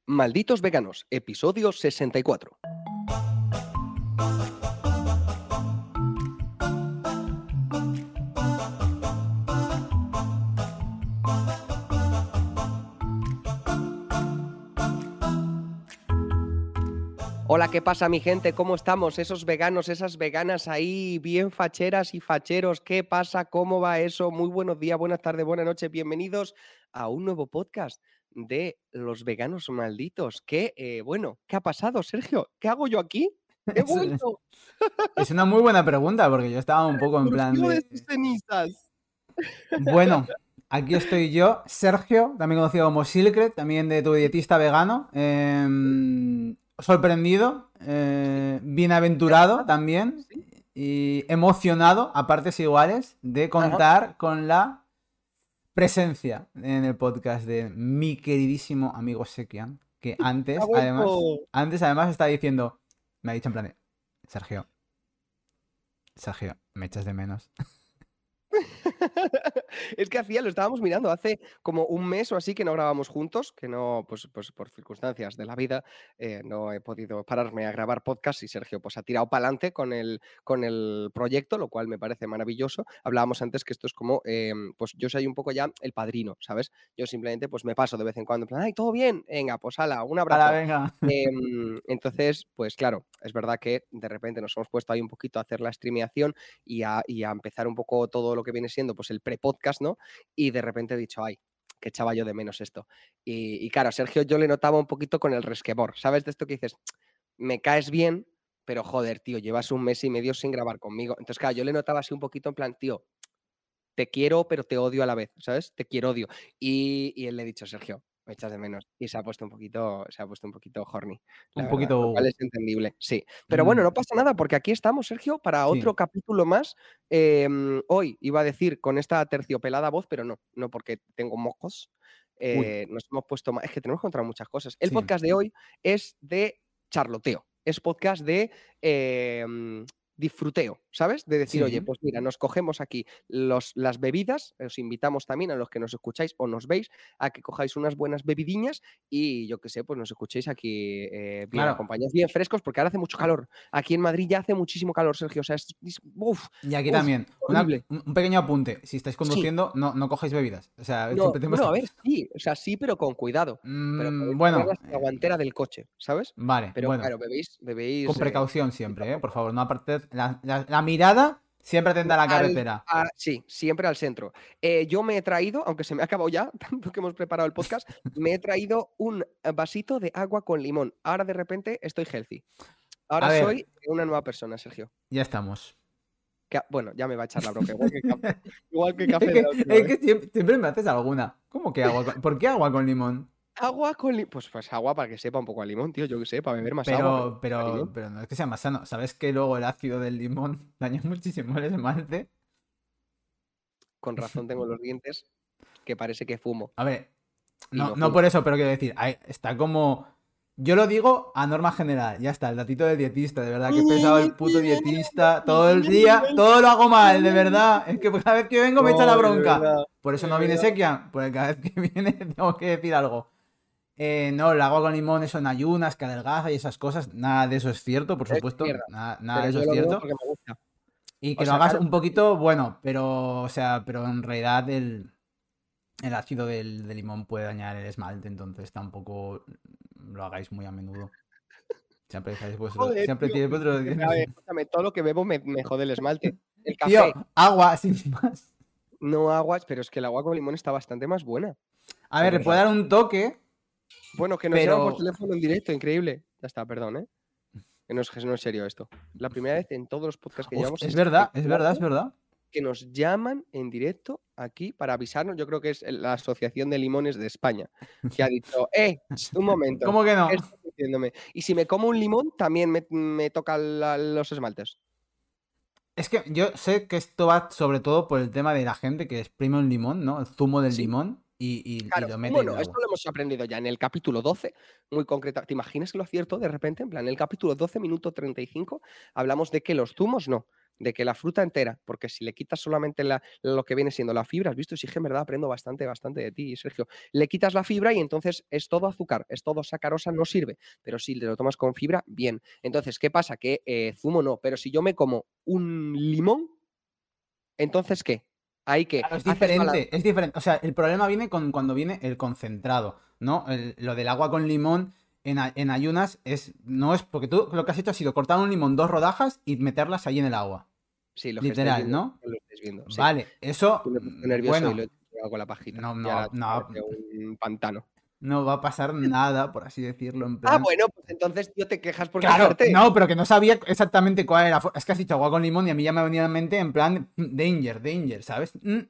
Malditos Veganos, episodio 64. Hola, ¿qué pasa, mi gente? ¿Cómo estamos? Esos veganos, esas veganas ahí, bien facheras y facheros. ¿Qué pasa? ¿Cómo va eso? Muy buenos días, buenas tardes, buenas noches. Bienvenidos a un nuevo podcast de Los Veganos Malditos. ¿Qué ha pasado, Sergio? ¿Qué hago yo aquí? ¡He Es, vuelto! es una muy buena pregunta porque yo estaba un poco en plan ¡Surgió de sus de... cenizas! Bueno, aquí estoy yo, Sergio, también conocido como Silcret, también de tu dietista vegano. Sorprendido, ¿Qué ha bienaventurado pasado? también Sí. y emocionado a partes iguales de Ajá. contar con la presencia en el podcast de mi queridísimo amigo Sekian, que ¡Ha vuelto! antes además está diciendo, me ha dicho en plan de, Sergio, me echas de menos. Es que lo estábamos mirando hace como un mes o así que no grabamos juntos, que no, pues por circunstancias de la vida, no he podido pararme a grabar podcast y Sergio pues ha tirado para adelante con el proyecto, lo cual me parece maravilloso. Hablábamos antes que esto es como, pues yo soy un poco ya el padrino, ¿sabes? Yo simplemente pues me paso de vez en cuando, en plan, ¡ay, todo bien! Venga, pues hala, un ¡Hala, abrazo. venga! Entonces, pues claro, es verdad que de repente nos hemos puesto ahí un poquito a hacer la streameación y a empezar un poco todo lo que viene siendo pues el pre-podcast, ¿no? Y de repente he dicho, ay, que echaba yo de menos esto. Y claro, Sergio yo le notaba un poquito con el resquemor, ¿sabes? De esto que dices, me caes bien, pero joder, tío, llevas un mes y medio sin grabar conmigo. Entonces, claro, yo le notaba así un poquito en plan, tío, te quiero, pero te odio a la vez, ¿sabes? Te quiero, odio. Y él le he dicho, Sergio, me echas de menos. Y se ha puesto un poquito horny, la Un verdad, lo cual poquito... es entendible, sí. Pero bueno, no pasa nada, porque aquí estamos, Sergio, para Sí. otro capítulo más. Hoy iba a decir con esta terciopelada voz, pero no porque tengo mocos. Uy, Nos hemos puesto es que tenemos que encontrar muchas cosas. El sí. podcast de hoy es de charloteo. Es podcast de disfruteo, ¿sabes? De decir, oye, Sí. pues mira, nos cogemos aquí las bebidas, os invitamos también a los que nos escucháis o nos veis a que cojáis unas buenas bebidiñas y yo qué sé, pues nos escuchéis aquí bien Claro. acompañados, bien frescos, porque ahora hace mucho calor. Aquí en Madrid ya hace muchísimo calor, Sergio, o sea, Y aquí también. horrible. Un pequeño apunte. Si estáis Sí, conduciendo, no cojáis bebidas. O sea, no, siempre tenemos... bueno, a ver, sí, o sea, sí, pero con cuidado. Pero podéis Bueno, ponerlas en la guantera del coche, ¿sabes? vale, Pero bueno. claro, bebéis Con precaución poquito a siempre, ¿eh? Por poco. favor, no apartes... La mirada siempre atenta a la carretera. Sí, siempre al centro. Yo me he traído, aunque se me ha acabado ya, tanto que hemos preparado el podcast, me he traído un vasito de agua con limón. Ahora de repente estoy healthy. A Ahora ver, soy una nueva persona, Sergio. ya estamos. Bueno, ya me va a echar la bronca, igual que Es café de que, la última es vez. que siempre me haces alguna. ¿Cómo que agua con... ¿Por qué agua con limón? Agua con limón. Pues agua para que sepa un poco a limón, tío. Yo qué sé, para beber más agua, pero Pero, a pero, limón. pero no es que sea más sano. ¿Sabes que luego el ácido del limón daña muchísimo el esmalte? Con razón tengo los dientes que parece que fumo A ver, y no, no no fumo. por eso, pero quiero decir, está como... Yo lo digo a norma general, ya está, el datito del dietista, de verdad, que pesado el puto dietista, todo el día, todo lo hago mal, de verdad, es que cada vez que vengo me echa la No, de bronca. verdad, Por eso de no viene verdad. Sekian, porque cada vez que viene tengo que decir algo. No, el agua con limón, eso en ayunas, que adelgaza y esas cosas, nada de eso es cierto, por Es supuesto, mierda. nada Pero de eso yo es lo bebo cierto. porque me gusta. Y O que lo sea, hagas claro, un poquito, bueno, pero, o sea, pero en realidad el ácido del limón puede dañar el esmalte, entonces tampoco lo hagáis muy a menudo. joder, Siempre tío. tienes vuestros A ver, escúchame, todo lo que bebo me jode el esmalte. El Tío, café, agua sin más. no aguas, pero es que el agua con limón está bastante más buena, A de ver, le puede verdad. dar un toque, Bueno, que nos llaman por pero teléfono en directo, increíble. Ya está, perdón, ¿eh? Que no es serio esto. La primera vez en todos los podcasts que llevamos Es es verdad, el es verdad, es cuarto verdad. que nos llaman en directo aquí para avisarnos. Yo creo que es la Asociación de Limones de España, que ha dicho, un momento, ¿Cómo que ¿qué no? estás diciéndome? Y si me como un limón, también me tocan los esmaltes. Es que yo sé que esto va sobre todo por el tema de la gente que exprime un limón, ¿no? El zumo del Sí, limón y claro. lo mete en Bueno, el esto agua. lo hemos aprendido ya en el capítulo 12, muy concreta. ¿Te imaginas que lo acierto de repente? En plan, en el capítulo 12, minuto 35, hablamos de que los zumos no, de que la fruta entera, porque si le quitas solamente lo que viene siendo la fibra, has visto, sí que en verdad aprendo bastante de ti, Sergio. Le quitas la fibra y entonces es todo azúcar, es todo sacarosa, no sirve. Pero si te lo tomas con fibra, bien. Entonces, ¿qué pasa? Que zumo no, pero si yo me como un limón, entonces ¿qué? Ahí que Claro, es haces diferente, balanza. es diferente. O sea, el problema viene cuando viene el concentrado, ¿no? Lo del agua con limón en ayunas no es porque tú lo que has hecho ha sido cortar un limón 2 rodajas y meterlas ahí en el agua. Sí, los que estáis Literal, viendo, ¿no? no lo estáis viendo, sí. Vale, eso, Que me he puesto nervioso y lo bueno, he tirado con la pajita. no, Y ahora no, no, parece un pantano. no va a pasar nada, por así decirlo, en Ah, plan. bueno, pues entonces, tío, te quejas por Claro, quejarte. no, pero que no sabía exactamente cuál era. Es que has dicho agua con limón y a mí ya me ha venido en mente en plan danger, danger, ¿sabes?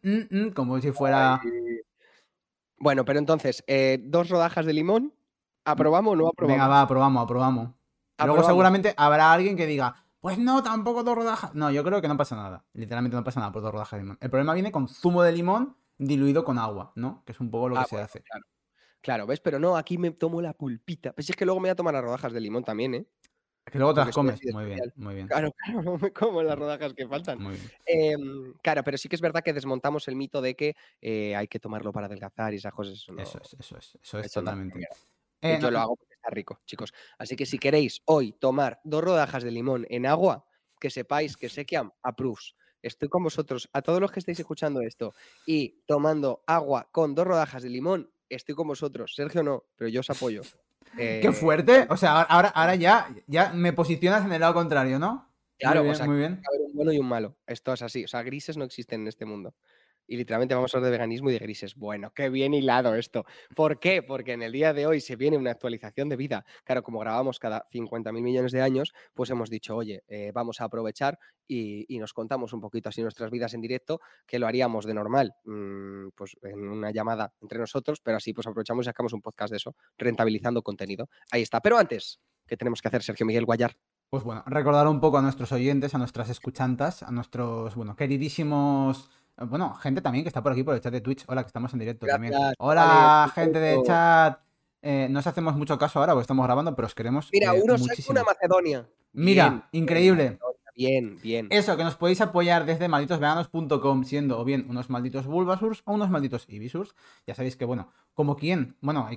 Como si fuera. Ay. Bueno, pero entonces, 2 rodajas de limón, ¿aprobamos o no Venga, aprobamos? va, aprobamos, aprobamos. Luego Aprobamos. seguramente habrá alguien que diga, pues no, tampoco 2 rodajas. No, yo creo que no pasa nada. Literalmente no pasa nada por 2 rodajas de limón. El problema viene con zumo de limón diluido con agua, ¿no? Que es un poco lo que Ah, se bueno, hace. claro. Claro, ¿ves? Pero no, aquí me tomo la pulpita. Pues es que luego me voy a tomar las rodajas de limón también, ¿eh? Es que luego te las Porque soy comes. así de Muy bien, especial. muy bien, Claro, claro, no me como las rodajas que faltan. muy bien. Claro, pero sí que es verdad que desmontamos el mito de que hay que tomarlo para adelgazar y esas cosas, Eso es eso no hace totalmente. mierda. Y yo lo hago porque está rico, chicos. Así que si queréis hoy tomar 2 rodajas de limón en agua, que sepáis que Sekiam approves. Estoy con vosotros, a todos los que estáis escuchando esto y tomando agua con 2 rodajas de limón, estoy con vosotros. Sergio no, pero yo os apoyo. ¡Qué fuerte! O sea, ahora ya me posicionas en el lado contrario, ¿no? Muy Claro, o bien, sea, muy tiene bien. que haber un bueno y un malo. Esto es así. O sea, grises no existen en este mundo. Y literalmente vamos a hablar de veganismo y de grises. Bueno, qué bien hilado esto. ¿Por qué? Porque en el día de hoy se viene una actualización de vida. Claro, como grabamos cada 50.000 millones de años, pues hemos dicho, oye, vamos a aprovechar y nos contamos un poquito así nuestras vidas en directo, que lo haríamos de normal, pues en una llamada entre nosotros, pero así pues aprovechamos y sacamos un podcast de eso, rentabilizando contenido. Ahí está. Pero antes, ¿qué tenemos que hacer, Sergio Miguel Guayar? Pues bueno, recordar un poco a nuestros oyentes, a nuestras escuchantas, a nuestros, bueno, queridísimos, bueno, gente también que está por aquí por el chat de Twitch. Hola, que estamos en directo también. Gracias, chavales. Hola, Un gente de saludo. chat. No os hacemos mucho caso ahora porque estamos grabando, pero os queremos Mira, uno saca una muchísimo. Macedonia. Bien, Mira, bien, increíble. Macedonia, bien, bien. Eso, que nos podéis apoyar desde malditosveganos.com, siendo o bien unos malditos Bulbasurs o unos malditos Ibisurs. Ya sabéis que, bueno, como quién, bueno,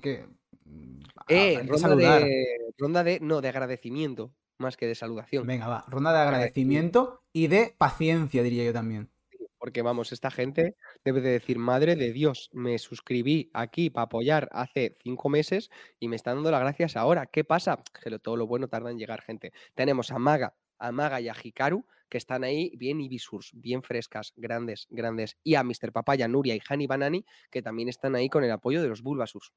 hay que saludar. No, de agradecimiento, más que de saludación. Venga, va, ronda de Agradecimiento, agradecimiento y de paciencia, diría yo también. porque vamos, esta gente debe de decir, madre de Dios, me suscribí aquí para apoyar hace 5 meses y me están dando las gracias ahora. ¿Qué pasa? Que todo lo bueno tarda en llegar, gente. Tenemos a Maga y a Hikaru, que están ahí bien Ibisurs, bien frescas, grandes, grandes. Y a Mr. Papaya, Nuria y Hani Banani, que también están ahí con el apoyo de los Bulbasurs.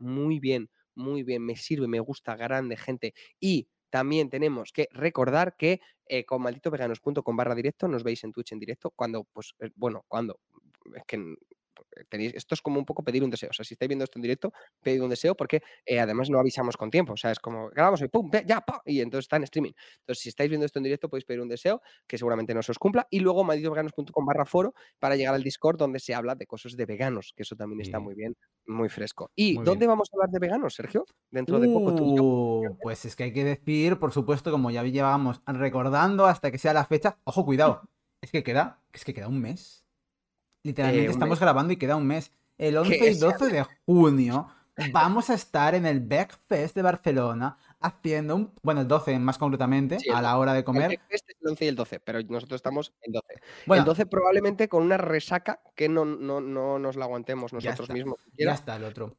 Muy bien, me sirve, me gusta, grande, gente. Y también tenemos que recordar que con malditoveganos.com/directo nos veis en Twitch en directo cuando, pues, bueno, cuando, es que tenéis, esto es como un poco pedir un deseo, o sea, si estáis viendo esto en directo, pedid un deseo porque además no avisamos con tiempo, o sea, es como grabamos y pum, ya, pa, y entonces está en streaming. Entonces, si estáis viendo esto en directo, podéis pedir un deseo que seguramente no se os cumpla y luego malditoveganos.com/foro para llegar al Discord donde se habla de cosas de veganos, que eso también está Sí, muy bien, muy fresco. ¿Y muy bien. dónde vamos a hablar de veganos, Sergio? Dentro de poco tú y yo. Pues es que hay que decir, por supuesto, como ya llevábamos recordando hasta que sea la fecha. Ojo, cuidado. Es que queda un mes. Literalmente Un mes. estamos grabando y queda un mes. El Que 11 y ese 12 de junio vamos a estar en el Backfest de Barcelona haciendo bueno, el 12 más concretamente, Sí, el a la 12. hora de El comer. Techfest es el 11 y el 12, pero nosotros estamos el 12. El Bueno, 12 probablemente con una resaca que no nos la aguantemos ya nosotros está. mismos Ya siquiera. está el otro.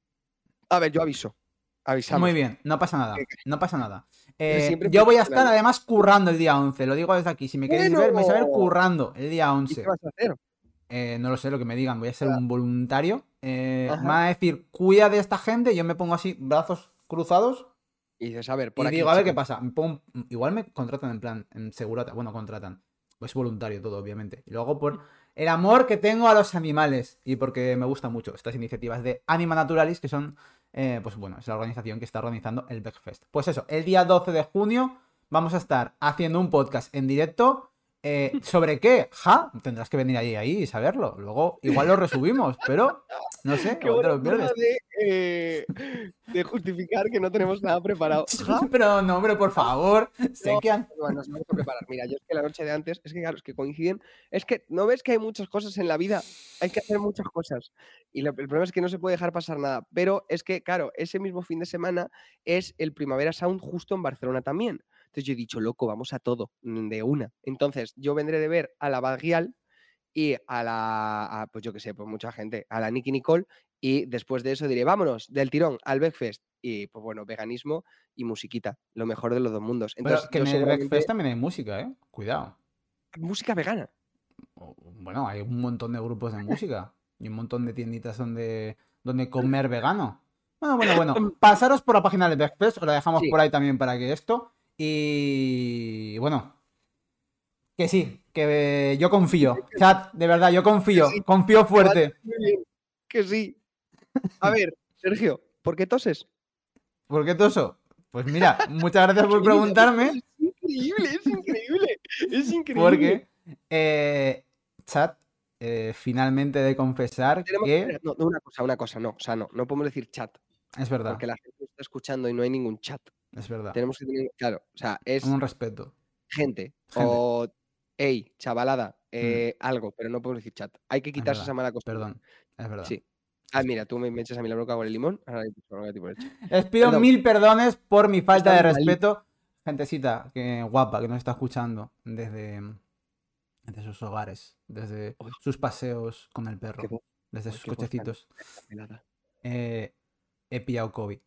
A ver, yo aviso. Muy Avisamos. bien, no pasa Que nada, no pasa nada. siempre Yo voy a estar profesionales. además currando el día 11, lo digo desde aquí. Si me queréis ¡Bueno! ver, vais a ver currando el día ¿Y qué 11. vas a hacer? No lo sé, lo que me digan, voy a ser Ah, un voluntario. Me ajá. van a decir, cuida de esta gente, yo me pongo así, brazos cruzados, Y dices, a ver, por y aquí, digo, a ver qué chicos. pasa. Igual me contratan en plan, en segurata. Bueno, contratan. Pues voluntario todo, obviamente. Y luego por el amor que tengo a los animales. Y porque me gustan mucho estas iniciativas de Anima Naturalis, que son, pues bueno, es la organización que está organizando el Backfest. Pues eso, el día 12 de junio vamos a estar haciendo un podcast en directo ¿Sobre qué? Ja, tendrás que venir ahí y saberlo. Luego, igual lo resubimos, pero no sé, Qué igual te buena lo forma pierdes. de justificar que no tenemos nada preparado. ¿Ja? Pero no, hombre, por favor. No, Sé que bueno, nos vamos a preparar. Mira, yo es que la noche de antes, es que claro, es que coinciden. Es que no ves que hay muchas cosas en la vida, hay que hacer muchas cosas. Y el problema es que no se puede dejar pasar nada. Pero es que, claro, ese mismo fin de semana es el Primavera Sound justo en Barcelona también. Entonces yo he dicho, loco, vamos a todo, de una. Entonces yo vendré de ver a la Bad Gyal y pues yo qué sé, pues mucha gente, a la Nicki Nicole, y después de eso diré, vámonos, del tirón al Beckfest. Y pues bueno, veganismo y musiquita, lo mejor de los dos mundos. Pero Entonces que yo en el Breakfast seguramente, también hay música, ¿eh? Cuidado. música vegana. Bueno, hay un montón de grupos de música y un montón de tienditas donde comer vegano. Bueno. Pasaros por la página del Breakfast, os la dejamos Sí, por ahí también para que esto. Y bueno, que sí, que yo confío. Chat, de verdad, yo que sí, confío que va a fuerte. salir muy bien, que sí. A ver, Sergio, ¿por qué toses? ¿Por qué toso? Pues mira, muchas gracias por Qué vida, preguntarme, es increíble, es increíble, es increíble. porque, chat, finalmente he de confesar Tenemos, que espera, no, no, una cosa, no, o sea, no podemos decir chat, es verdad, porque la gente está escuchando y no hay ningún chat. es verdad. Tenemos que tener, claro, o sea, es Un respeto. gente Gente. o hey, chavalada, Mm, algo, pero no podemos decir chat. Hay que es quitarse esa verdad. mala costumbre. Perdón. Es verdad. Sí. Ah, mira, tú me echas a mí la boca con el limón, ahora yo te pongo a ti por leche. Les pido Perdón, 1000 perdones por mi falta de estamos malísimos. respeto. Gentecita, que guapa, que nos está escuchando desde sus hogares, desde Uy, sus paseos con el qué perro, voz, desde uy, sus qué voz tan cochecitos. aterciopelada. Eh, he pillado COVID.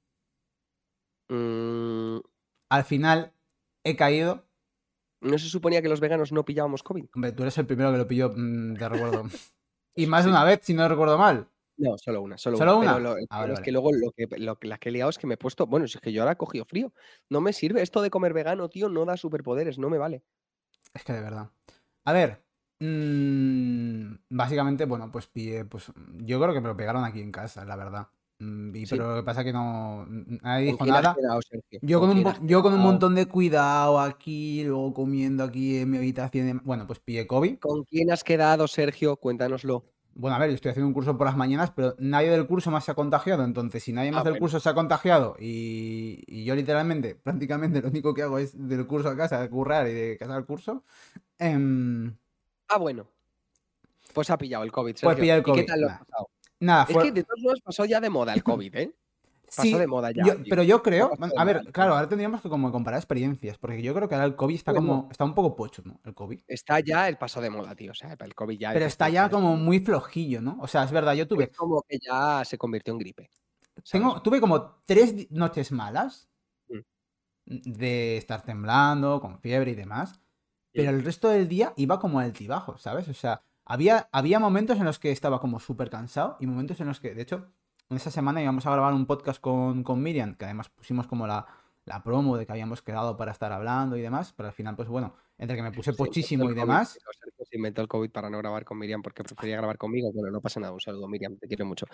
Mm, Al final he caído. ¿No se suponía que los veganos no pillábamos COVID? Hombre, tú eres el primero que lo pilló, de recuerdo. Y más de Sí. una vez, si no recuerdo mal. No, solo una, solo una. ¿Solo Pero una? el Ah, vale, problema es vale. que luego la que he liado es que me he puesto. Bueno, si es que yo ahora he cogido frío. No me sirve. Esto de comer vegano, tío, no da superpoderes, no me vale. Es que de verdad. A ver. Básicamente, bueno, pues pillé. Pues yo creo que me lo pegaron aquí en casa, la verdad. Sí. Pero lo que pasa es que no. Nadie ¿Con dijo quién has nada. quedado, Sergio? Yo ¿Con con un, quién has yo con un quedado? montón de cuidado aquí, luego comiendo aquí en mi habitación. Bueno, pues pillé COVID. ¿Con quién has quedado, Sergio? Cuéntanoslo. Bueno, a ver, yo estoy haciendo un curso por las mañanas, pero nadie del curso más se ha contagiado. Entonces, si nadie Ah, más del bueno. curso se ha contagiado y yo literalmente, prácticamente lo único que hago es del curso a casa, currar y de casa al curso, em, Ah, bueno. Pues ha pillado el COVID, pues Sergio. pilla el ¿Y qué COVID. tal lo has Nada, pasado? nada, Es que fue. de todos modos pasó ya de moda el COVID, ¿eh? Pasó de Sí, moda ya, tío. pero yo Ya creo. pasó de A moda ver, el claro, COVID. ahora tendríamos que como comparar experiencias, porque yo creo que ahora el COVID está Bueno, como. Está un poco pocho, ¿no? El COVID. está ya el paso de moda, tío. O sea, el COVID ya Pero dices está tú, ya joder, como muy flojillo, ¿no? O sea, es verdad, yo es tuve. como que ya se convirtió en gripe, ¿sabes? Tuve como 3 noches malas Mm, de estar temblando, con fiebre y demás. Pero mm. el resto del día iba como altibajo, ¿sabes? O sea, había momentos en los que estaba como súper cansado y momentos en los que, de hecho, en esa semana íbamos a grabar un podcast con Miriam, que además pusimos como la promo de que habíamos quedado para estar hablando y demás, pero al final, pues bueno, entre que me puse Se inventó pochísimo el y COVID, demás. tío. Sergio se inventó el COVID para no grabar con Miriam porque prefería grabar conmigo. Bueno, no pasa nada. Un saludo, Miriam. Te quiero mucho.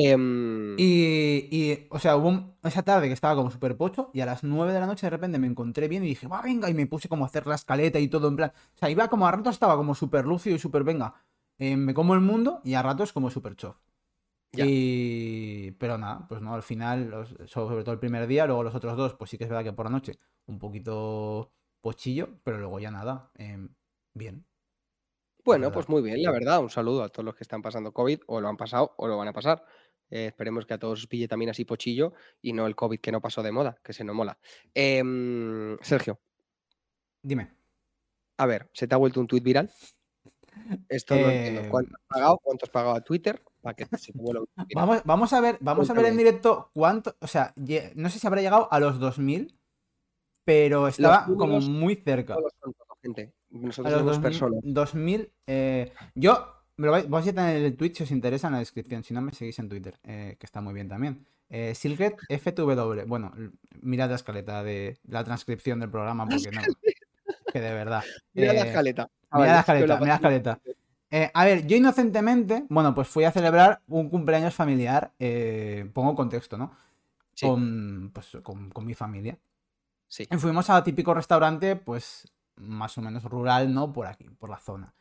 O sea, esa tarde que estaba como súper pocho y a las 9 de la noche de repente me encontré bien y dije, va, venga, y me puse como a hacer la escaleta y todo en plan. O sea, iba como a ratos estaba como súper lúcido y súper, venga, me como el mundo y a ratos como súper chof. Ya. Pero nada, pues no, al final, sobre todo el primer día, luego los otros dos, pues sí que es verdad que por la noche un poquito pochillo, pero luego ya nada, bien, la Bueno, verdad. pues muy bien, la verdad. Un saludo a todos los que están pasando COVID o lo han pasado o lo van a pasar. Esperemos que a todos os pille también así pochillo y no el COVID que no pasó de moda, que se no mola. Sergio, Dime. a ver, ¿se te ha vuelto un tuit viral? Esto no entiendo. Eh, ¿Cuánto has pagado? ¿Cuánto has pagado a Twitter para que se te vuelva un tuit viral? vamos a ver en Cuéntame. directo cuánto, o sea, no sé si habrá llegado a los 2000, pero Los estaba como números muy no cerca. los controlo, gente. A Nosotros los tenemos 2000, personas. 2000 yo, me lo vais a tener el tweet si os interesa en la descripción, si no me seguís en Twitter, que está muy bien también. Silget FTW, bueno, mirad la escaleta de la transcripción del programa porque no, que de verdad. Mira la escaleta, Mirad la chavales, que os la escaleta, mirad la pasamos. escaleta. A ver, yo inocentemente, bueno, pues fui a celebrar un cumpleaños familiar, pongo contexto, ¿no? Sí, Con mi familia. sí. Y fuimos a típico restaurante, pues más o menos rural, ¿no? Por aquí, por la zona.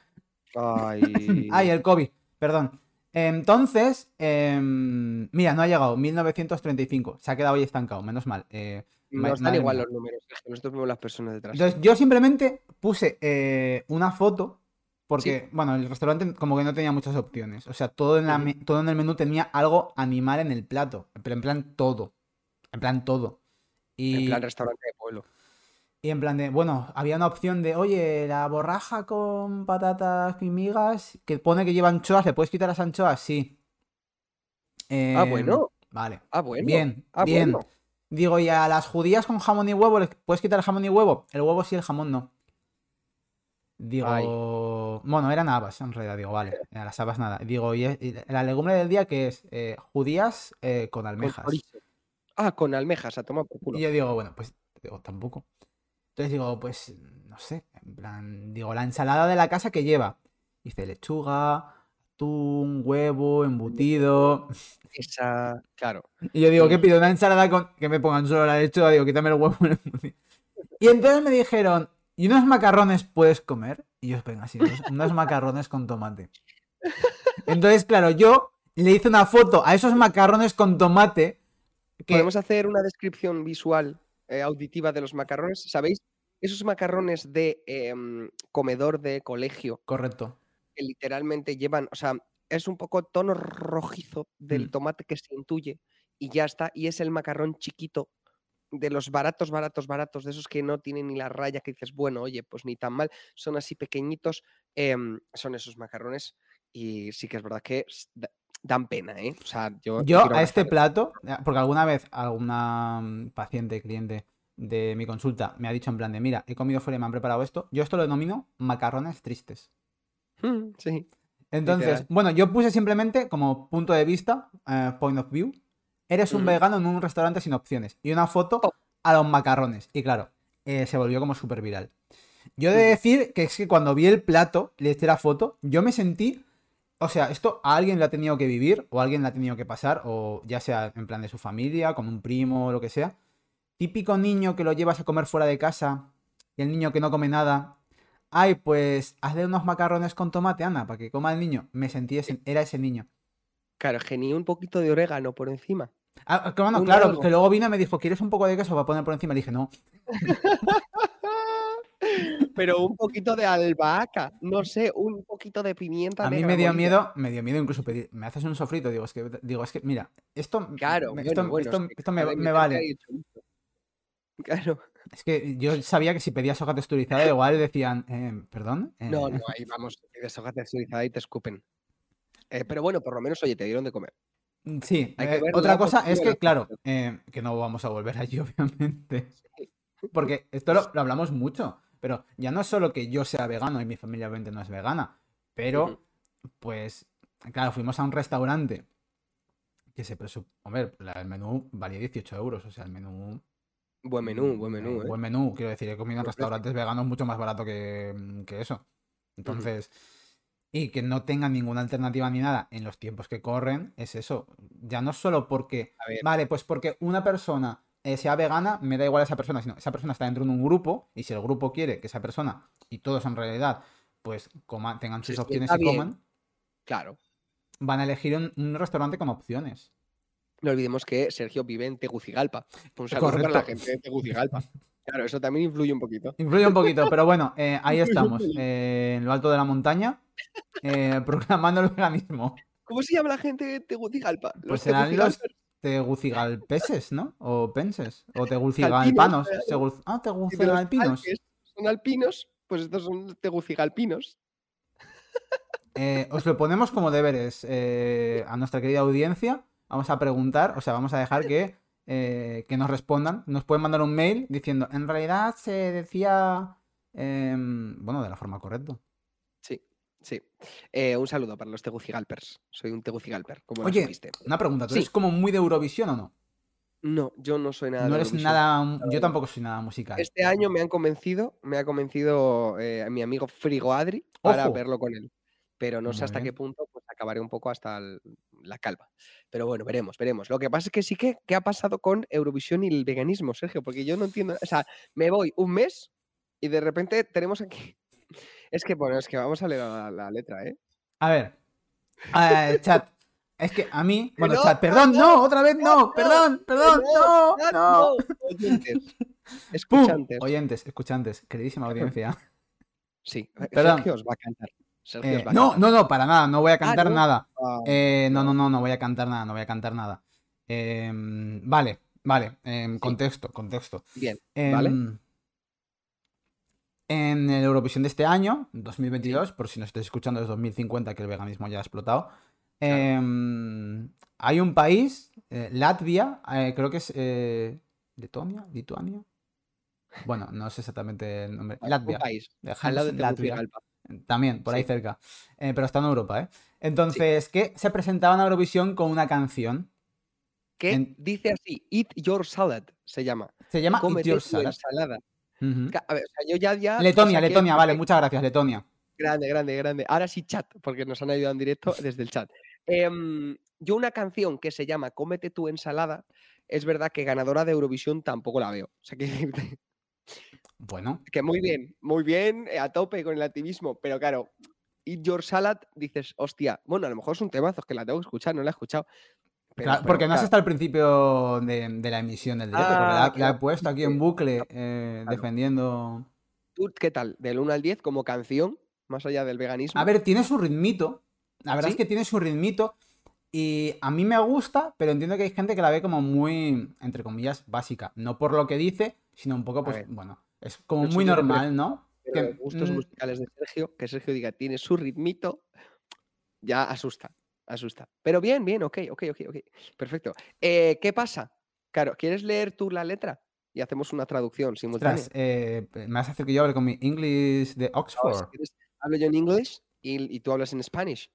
Ay, Ay, el COVID, perdón. Entonces, mira, no ha llegado, 1935. Se ha quedado ahí estancado, menos mal. nos dan Madre igual mía. los números, es que nosotros vemos las personas detrás. Entonces, yo simplemente puse una foto, Sí. porque, bueno, el restaurante como que no tenía muchas opciones. O sea, todo Ujú. todo en el menú tenía algo animal en el plato. Pero en plan todo. En plan todo. En plan Y, restaurante de pueblo. y en plan de, bueno, había una opción de, oye, la borraja con patatas y migas, que pone que lleva anchoas, ¿le puedes quitar las anchoas? Sí. Ah, Em, bueno. vale. Ah, bueno. Bien, Ah, bien. bueno. Digo, ¿y a las judías con jamón y huevo les puedes quitar el jamón y huevo? El huevo sí, el jamón no. Ay. Digo, bueno, eran habas en realidad, digo, vale, a las habas nada. Digo, y la legumbre del día que es judías con Con almejas. chorizo. Ah, con almejas, a tomar por Y culo. yo digo, bueno, pues digo, tampoco. Entonces digo, pues no sé, en plan, digo, la ensalada de la casa que lleva. Dice lechuga, atún, huevo, No, embutido. esa, claro. Y yo digo, ¿qué Mm. pido? Una ensalada con que me pongan solo la lechuga, digo, quítame el huevo y el embutido. Y entonces me dijeron, ¿y unos macarrones puedes comer? Y yo, venga, sí, unos macarrones con tomate. Entonces, claro, yo le hice una foto a esos macarrones con tomate Podemos que... hacer una descripción visual, auditiva de los macarrones. ¿Sabéis? Esos macarrones de comedor de colegio Correcto. que literalmente llevan, o sea, es un poco tono rojizo Mm. del tomate que se intuye y ya está. Y es el macarrón chiquito de los baratos, baratos, baratos, de esos que no tienen ni la raya, que dices, bueno, oye, pues ni tan mal, son así pequeñitos, son esos macarrones y sí que es verdad que dan pena, ¿eh? O sea, yo Yo quiero a este abrazar. plato, porque alguna vez alguna paciente, cliente de mi consulta me ha dicho en plan de, mira, he comido fuera y me han preparado esto, yo esto lo denomino macarrones tristes. Sí, Entonces, literal. bueno, yo puse simplemente como punto de vista, point of view, eres un Ujú. vegano en un restaurante sin opciones y una foto Oh, a los macarrones. Y claro, se volvió como súper viral. Yo he de ujú. decir que es que cuando vi el plato, le eché la foto, yo me sentí. O sea, esto a alguien le ha tenido que vivir, o a alguien le ha tenido que pasar, o ya sea en plan de su familia, con un primo o lo que sea. Típico niño que lo llevas a comer fuera de casa, y el niño que no come nada. Ay, pues hazle unos macarrones con tomate, Ana, para que coma el niño. Me sentí era ese niño. Claro, genial, un poquito de orégano por encima. Que bueno, Un claro, algo. que luego vino y me dijo, ¿quieres un poco de queso para poner por encima? Le dije, no. Pero un poquito de albahaca, no sé, un poquito de pimienta A mí negra molida. me dio miedo incluso pedir, ¿me haces un sofrito? Digo, es que, mira, Claro, bueno, bueno, es que me, capaz de me meterte vale. ahí el chorizo. Claro. Es que yo sabía que si pedías hoja texturizada, igual decían, ¿perdón? No, no, ahí vamos, pides hoja texturizada y te escupen. Pero bueno, por lo menos, oye, te dieron de comer. Sí, Hay que ver el otra lado cosa es positivo de las que, claro, cosas. que no vamos a volver allí, obviamente. Sí. Porque esto lo hablamos mucho, pero ya no es solo que yo sea vegano y mi familia obviamente no es vegana, Ujú. pero, pues, claro, fuimos a un restaurante que se presupone, hombre, el menú valía 18 euros, o sea, el menú, Buen menú, ¿eh? buen menú, quiero decir, he comido en Buen precio. restaurantes veganos mucho más barato que eso. Ujú. Entonces, y que no tengan ninguna alternativa ni nada en los tiempos que corren, es eso. Ya no solo porque, A ver, vale, pues porque una persona sea vegana, me da igual a esa persona, sino esa persona está dentro de un grupo y si el grupo quiere que esa persona y todos en realidad pues tengan se sus opciones sienta y bien, coman, claro. van a elegir un restaurante con opciones. No olvidemos que Sergio vive en Tegucigalpa. Un saludo para la Correcto. gente de Tegucigalpa. Claro, eso también influye un poquito. Influye un poquito, pero bueno, ahí Influye un estamos, pelín. en lo alto de la montaña, proclamando el veganismo. ¿Cómo se llama la gente de Tegucigalpa? Pues Los serán los Tegucigalpers. tegucigalpeses, ¿no? O penses. O Alpinos. tegucigalpanos. Y de los Tegucigalpinos. Alpes son alpinos, pues estos son tegucigalpinos. Os lo ponemos como deberes a nuestra querida audiencia. Vamos a preguntar, o sea, vamos a dejar que nos respondan. Nos pueden mandar un mail diciendo, en realidad se decía, bueno, de la forma correcta. Sí, sí. Un saludo para los tegucigalpers. Soy un tegucigalper, como la Oye, supiste. una pregunta, ¿tú eres Sí, como muy de Eurovisión o no? no, yo no soy nada No de eres Eurovisión. nada, Nada yo de nada. tampoco soy nada musical. Este año me ha convencido mi amigo Frigo Adri para Ojo. verlo con él. Pero no sé Muy hasta qué bien. punto pues acabaré un poco hasta la calva. Pero bueno, veremos, veremos. Lo que pasa es que sí que, ¿qué ha pasado con Eurovisión y el veganismo, Sergio? Porque yo no entiendo. O sea, me voy un mes Y de repente tenemos aquí... Es que, bueno, es que vamos a leer la letra, ¿eh? A ver, chat. Es que a mí... Que Bueno, no, chat, perdón, no, otra vez no, que perdón, que no, chat, no. Oyentes, ¡Pum! escuchantes. Oyentes, escuchantes, queridísima audiencia. Sí, Perdón. Sergio os va a cantar. Sergio os va a No, cantar. no, no, para nada, no voy a Ah, cantar ¿no? nada. Ah, No, no. no, no, no voy a cantar nada, no voy a cantar nada. Vale, vale, Sí, contexto. bien, ¿vale? En el Eurovisión de este año, Sí, 2022, por si nos estáis escuchando es 2050, que el veganismo ya ha explotado. claro. Hay un país, Latvia, creo que es Letonia, Lituania. Bueno, no sé exactamente el nombre. Vale, un Latvia. país, al Dejamos lado de Latvia. Tegucigalpa. También, por ahí Sí, cerca. Pero está en Europa, ¿eh? sí. Entonces, que se presentaban a Eurovisión con una canción. Que dice así, Eat Your Salad, se llama. Se llama Eat Cómete Your tu Salad. ensalada. Ujú. A ver, o sea, yo ya, o Letonia, sea, quiero Letonia, decir vale, que muchas gracias, Letonia. grande, grande, grande. Ahora sí chat, porque nos han ayudado en directo desde el chat. Yo una canción que se llama Cómete tu ensalada, es verdad que ganadora de Eurovisión tampoco la veo. O sea, que decirte Bueno, que muy bien, a tope con el activismo, pero claro, Eat Your Salad, dices, hostia, bueno, a lo mejor es un temazo, que la tengo que escuchar, no la he escuchado, claro, pero porque no es claro. hasta el principio de la emisión del directo, porque Ah, la he claro, puesto aquí en viste, bucle claro. defendiendo. ¿Tú qué tal? Del 1 al 10 como canción, más allá del A veganismo. ver, tiene su ritmito. La verdad es que ¿Sí? tiene su ritmito. Y a mí me gusta, pero entiendo que hay gente que la ve como muy, entre comillas, básica. No por lo que dice, sino un poco, A pues, ver, bueno, es como no sé muy yo de normal, prejuicios, ¿no? pero de Que, gustos musicales de Sergio, que Sergio diga, tiene su ritmito, ya asusta, asusta. Pero bien, bien, ok, ok, ok, ok. Perfecto. ¿Qué pasa? Claro, ¿quieres leer tú la letra? Y hacemos una traducción simultánea. ostras, me vas a hacer que yo hable con mi English de No, si Oxford. quieres, hablo yo en inglés y tú hablas en Spanish.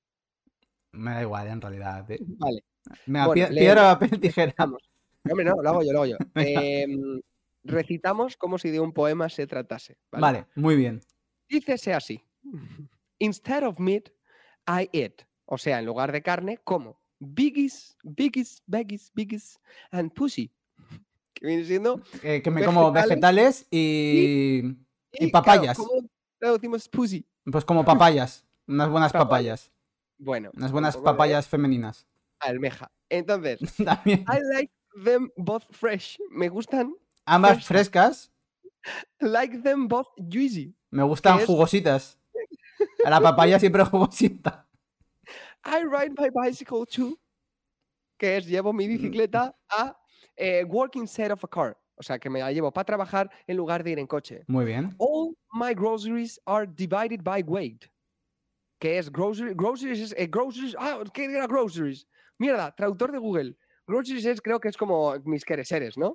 Me da igual, en realidad. Vale. Venga, Bueno, piedra, leemos. papel, tijera. Recitamos. No, hombre, no, lo hago yo, lo hago yo. Venga. Recitamos como si de un poema se tratase, ¿vale? Vale, muy bien. Dícese así. Instead of meat, I eat. O sea, en lugar de carne, como biggies, biggies, baggies, biggies and pussy. Que viene siendo Que me como vegetales vegetales y, y claro, papayas. ¿cómo traducimos pussy? Pues como papayas. Unas buenas Papaya. papayas. Bueno, Unas con un buenas poco de papayas femeninas. almeja. Entonces, I También. like them both fresh. Me gustan Ambas frescas. frescas. Like them both juicy. Me gustan Que es jugositas. A la papaya siempre jugosita. I ride my bicycle too. Que es llevo mi bicicleta a work instead of a car. O sea, que me la llevo para trabajar en lugar de ir en coche. Muy bien. All my groceries are divided by weight. Que es groceries es groceries. Ah, ¿qué era groceries? Mierda, traductor de Google. Groceries es, creo que es como mis quereseres, ¿no?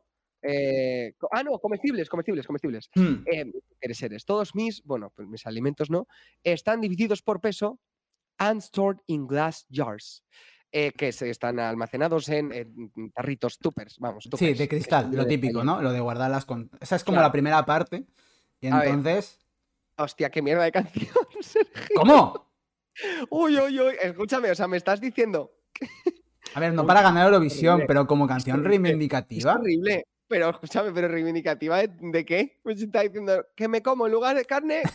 No, comestibles, comestibles, comestibles. Hmm, Mis quereseres. Todos mis, bueno, pues mis alimentos no, están divididos por peso and stored in glass jars. Que se están almacenados en tarritos tuppers, vamos, sí, de tuppers, que cristal, son lo de típico, relleno. ¿no? Lo de guardarlas con. Esa es como la Claro. primera parte. Y A ver, entonces. hostia, qué mierda de canción, Sergio. ¿Cómo? Uy, uy, uy, escúchame, o sea, me estás diciendo. A ver, no Uy, para ganar es Eurovisión, horrible, pero como es canción horrible, es reivindicativa. horrible. Pero escúchame, pero reivindicativa ¿de qué? Pues está diciendo que me como en lugar de carne,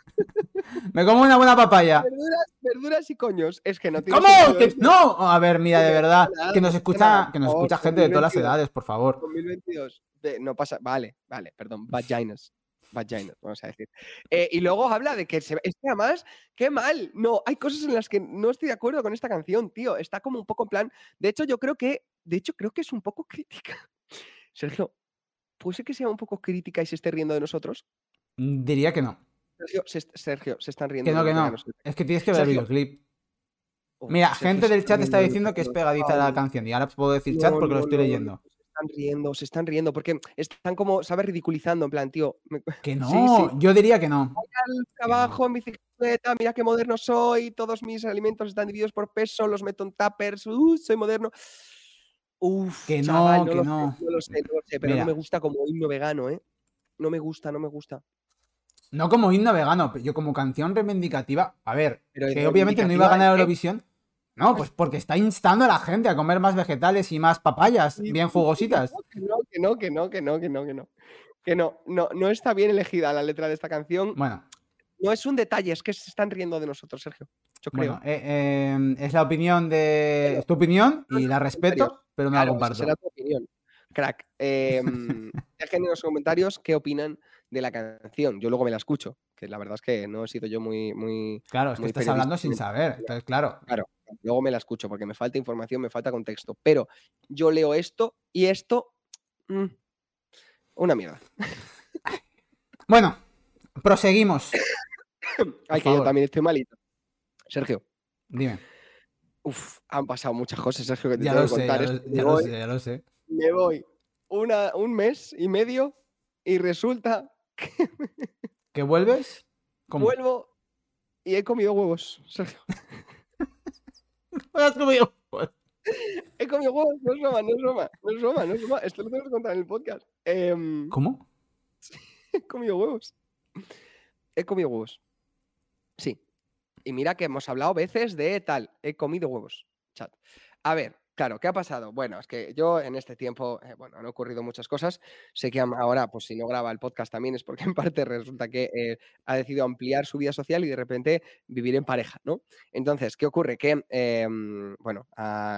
Me como una buena papaya. verduras y coños. Es que no tiene ¿Cómo? sentido eso. ¡No! A ver, mira, de verdad. Nada, Que no nos pasa nada, escucha, por que nos favor, escucha gente de todas las 2022. edades, por favor. 2022. No pasa. Vale, vale, perdón. Vaginas. Vaginas, vamos a decir. Y luego habla de que es que además, qué mal. No, hay cosas en las que no estoy de acuerdo con esta canción, tío. Está como un poco en plan. De hecho, creo que es un poco crítica. Sergio, ¿puede ser que sea un poco crítica y se esté riendo de nosotros? Diría que no. Sergio, se están Que riendo de no, que los no. veganos. Es que tienes que ver el Sergio, videoclip. Mira, Sergio, gente se del están chat está riendo de diciendo que es nosotros. pegadiza la Ay, canción. Y ahora puedo decir chat no, porque lo no, estoy no, no, leyendo. se están riendo, porque están como, ¿sabes? Ridiculizando, en plan, tío. Que Sí, sí. no, yo diría que no. Al Que no. trabajo en bicicleta, mira qué moderno soy, todos mis alimentos están divididos por peso, los meto en tuppers, soy moderno. Uf, Que chaval, no, que no. no lo sé, pero no me Mira, gusta como himno vegano, ¿eh? No me gusta, no me gusta. no como himno vegano, pero yo como canción reivindicativa. A ver, Pero que obviamente no iba a reivindicativa, ¿de ganar qué? Eurovisión. No, pues porque está instando a la gente a comer más vegetales y más papayas Sí, bien sí, sí, jugositas. que no, que no, que no, que no, que no, que no. que no está bien elegida la letra de esta canción. Bueno, No es un detalle, es que se están riendo de nosotros, Sergio. Yo creo. bueno, es la opinión de... Bueno, Es tu opinión déjanos y en la los comentarios. respeto, pero no la Claro, esa será comparto. tu opinión. Crack. Dejen en los comentarios qué opinan de la canción. Yo luego me la escucho, que la verdad es que no he sido yo muy Claro, es que estás periodista. hablando sin saber. Entonces, claro. Claro, luego me la escucho porque me falta información, me falta contexto. Pero yo leo esto y esto, una mierda. Bueno, proseguimos. Ay, que yo favor. también estoy malito. Sergio, Dime. han pasado muchas cosas, Sergio, que te Ya tengo lo que sé, contar. ya lo sé. Me voy un mes y medio y resulta que ¿Que vuelves? ¿Cómo? vuelvo y he comido huevos, Sergio. ¿Has comido? He comido huevos, no es broma, no es broma, no es broma, no es broma. Esto lo tengo que contar en el podcast. ¿Cómo? He comido huevos. He comido huevos. Sí. Y mira que hemos hablado veces de tal. He comido huevos, chat. A ver, claro, ¿qué ha pasado? Bueno, es que yo en este tiempo, bueno, han ocurrido muchas cosas. Sé que ahora, pues si no graba el podcast también es porque en parte resulta que ha decidido ampliar su vida social y de repente vivir en pareja, ¿no? Entonces, ¿qué ocurre? Que, bueno,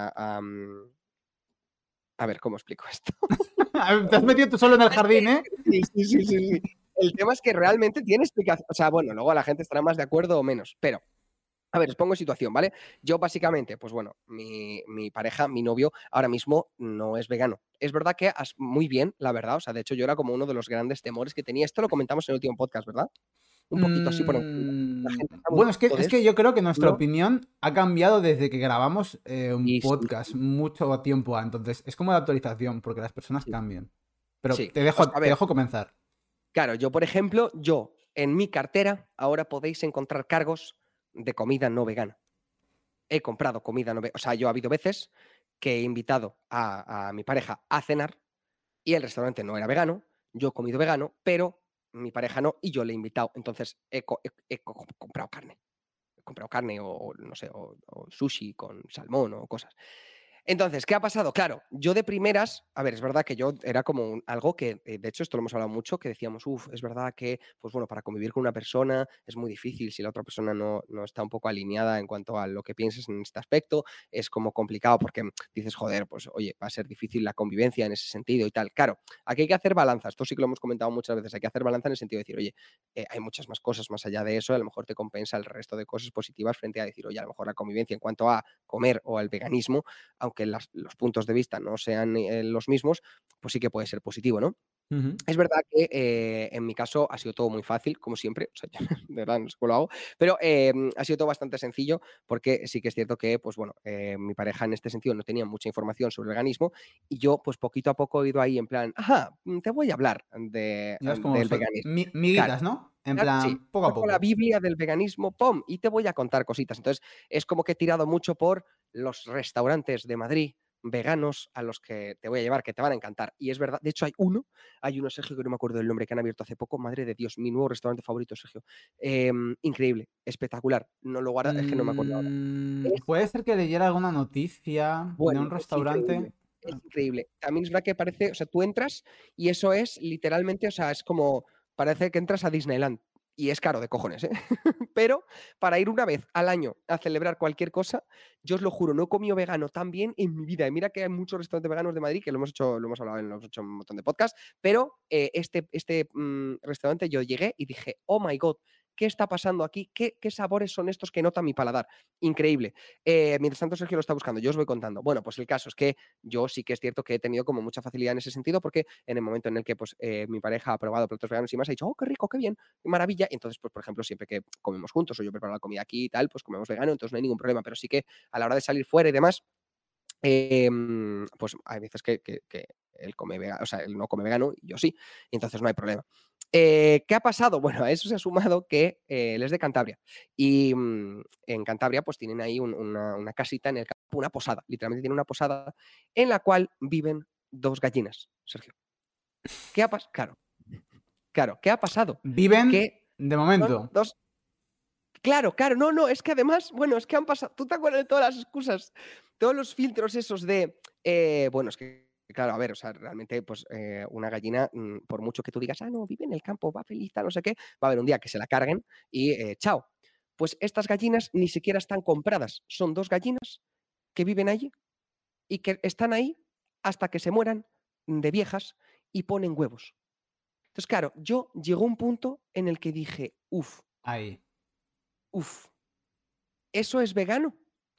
a ver, ¿cómo explico esto? Te has metido tú solo en el jardín, ¿eh? Sí. El tema es que realmente tiene explicación. O sea, bueno, luego la gente estará más de acuerdo o menos, pero a ver, os pongo en situación, ¿vale? Yo básicamente, pues bueno, mi pareja, mi novio, ahora mismo no es vegano. Es verdad que muy bien, la verdad. O sea, de hecho, yo era como uno de los grandes temores que tenía. Esto lo comentamos en el último podcast, ¿verdad? Un poquito así por encima. La gente está muy Bueno, harto de es esto, que yo creo que nuestra ¿no? opinión ha cambiado desde que grabamos un Sí. podcast mucho tiempo. Entonces, es como de actualización, porque las personas Sí. cambian. Pero Sí. O sea, a te ver, dejo comenzar. claro, yo, por ejemplo, en mi cartera ahora podéis encontrar cargos de comida no vegana. He comprado comida no vegana. O sea, yo ha habido veces que he invitado a mi pareja a cenar y el restaurante no era vegano, yo he comido vegano, pero mi pareja no y yo le he invitado. Entonces he comprado carne. He comprado carne o no sé, o sushi con salmón o cosas. Entonces, ¿qué ha pasado? Claro, yo de primeras, a ver, es verdad que yo era como algo que, de hecho, esto lo hemos hablado mucho, que decíamos, es verdad que, pues bueno, para convivir con una persona es muy difícil si la otra persona no está un poco alineada en cuanto a lo que pienses en este aspecto, es como complicado porque dices, joder, pues oye, va a ser difícil la convivencia en ese sentido y tal. Claro, aquí hay que hacer balanza, esto sí que lo hemos comentado muchas veces, hay que hacer balanza en el sentido de decir, oye, hay muchas más cosas más allá de eso, a lo mejor te compensa el resto de cosas positivas frente a decir, oye, a lo mejor la convivencia en cuanto a comer o al veganismo aunque los puntos de vista no sean los mismos, pues sí que puede ser positivo, ¿no? Ujú. Es verdad que en mi caso ha sido todo muy fácil, como siempre, o sea, yo, de verdad no sé cómo lo hago, pero ha sido todo bastante sencillo porque sí que es cierto que, pues bueno, mi pareja en este sentido no tenía mucha información sobre el veganismo y yo, pues poquito a poco he ido ahí en plan, te voy a hablar Ya es como del veganismo. Claro, miguitas, ¿no? En sí, plan, poco a saco la poco. Biblia del veganismo, ¡pum! Y te voy a contar cositas. Entonces, es como que he tirado mucho por los restaurantes de Madrid veganos a los que te voy a llevar, que te van a encantar. Y es verdad, de hecho hay uno, Sergio, que no me acuerdo del nombre, que han abierto hace poco. Madre de Dios, mi nuevo restaurante favorito, Sergio. Increíble, espectacular. No lo guarda, es que no me acuerdo ahora. Es Puede ser que leyera alguna noticia de bueno, un restaurante. es increíble. También es verdad que parece, o sea, tú entras y eso es literalmente, o sea, es como, parece que entras a Disneyland. Y es caro de cojones, ¿eh? Pero para ir una vez al año a celebrar cualquier cosa, yo os lo juro, no he comido vegano tan bien en mi vida. Y mira que hay muchos restaurantes veganos de Madrid, que lo hemos hablado lo hemos hecho en un montón de podcasts, pero este restaurante yo llegué y dije, oh my God, ¿qué está pasando aquí? ¿Qué sabores son estos que nota mi paladar? Increíble. Mientras tanto, Sergio lo está buscando, yo os voy contando. Bueno, pues el caso es que yo sí que es cierto que he tenido como mucha facilidad en ese sentido, porque en el momento en el que pues, mi pareja ha probado platos veganos y más, ha dicho, oh, qué rico, qué bien, qué maravilla. Y entonces, pues, por ejemplo, siempre que comemos juntos o yo preparo la comida aquí y tal, pues comemos vegano, entonces no hay ningún problema. Pero sí que a la hora de salir fuera y demás, pues hay veces que él come vegano, o sea, él no come vegano y yo sí, y entonces no hay problema. ¿Qué ha pasado? Bueno, a eso se ha sumado que él es de Cantabria y en Cantabria pues tienen ahí una casita en el campo, una posada, literalmente tiene una posada en la cual viven dos gallinas, Sergio. ¿Qué ha pasado? Claro, ¿qué ha pasado? Viven Que de son momento. dos. Claro, no, es que además, bueno, es que han pasado, ¿tú te acuerdas de todas las excusas? Todos los filtros esos de, bueno, es que claro, a ver, o sea, realmente, pues una gallina, por mucho que tú digas, no, vive en el campo, va feliz, tal, no sé qué, va a haber un día que se la carguen y chao. Pues estas gallinas ni siquiera están compradas. Son 2 gallinas que viven allí y que están ahí hasta que se mueran de viejas y ponen huevos. Entonces, claro, yo llegó un punto en el que dije, Ahí. uf, ¿eso es vegano?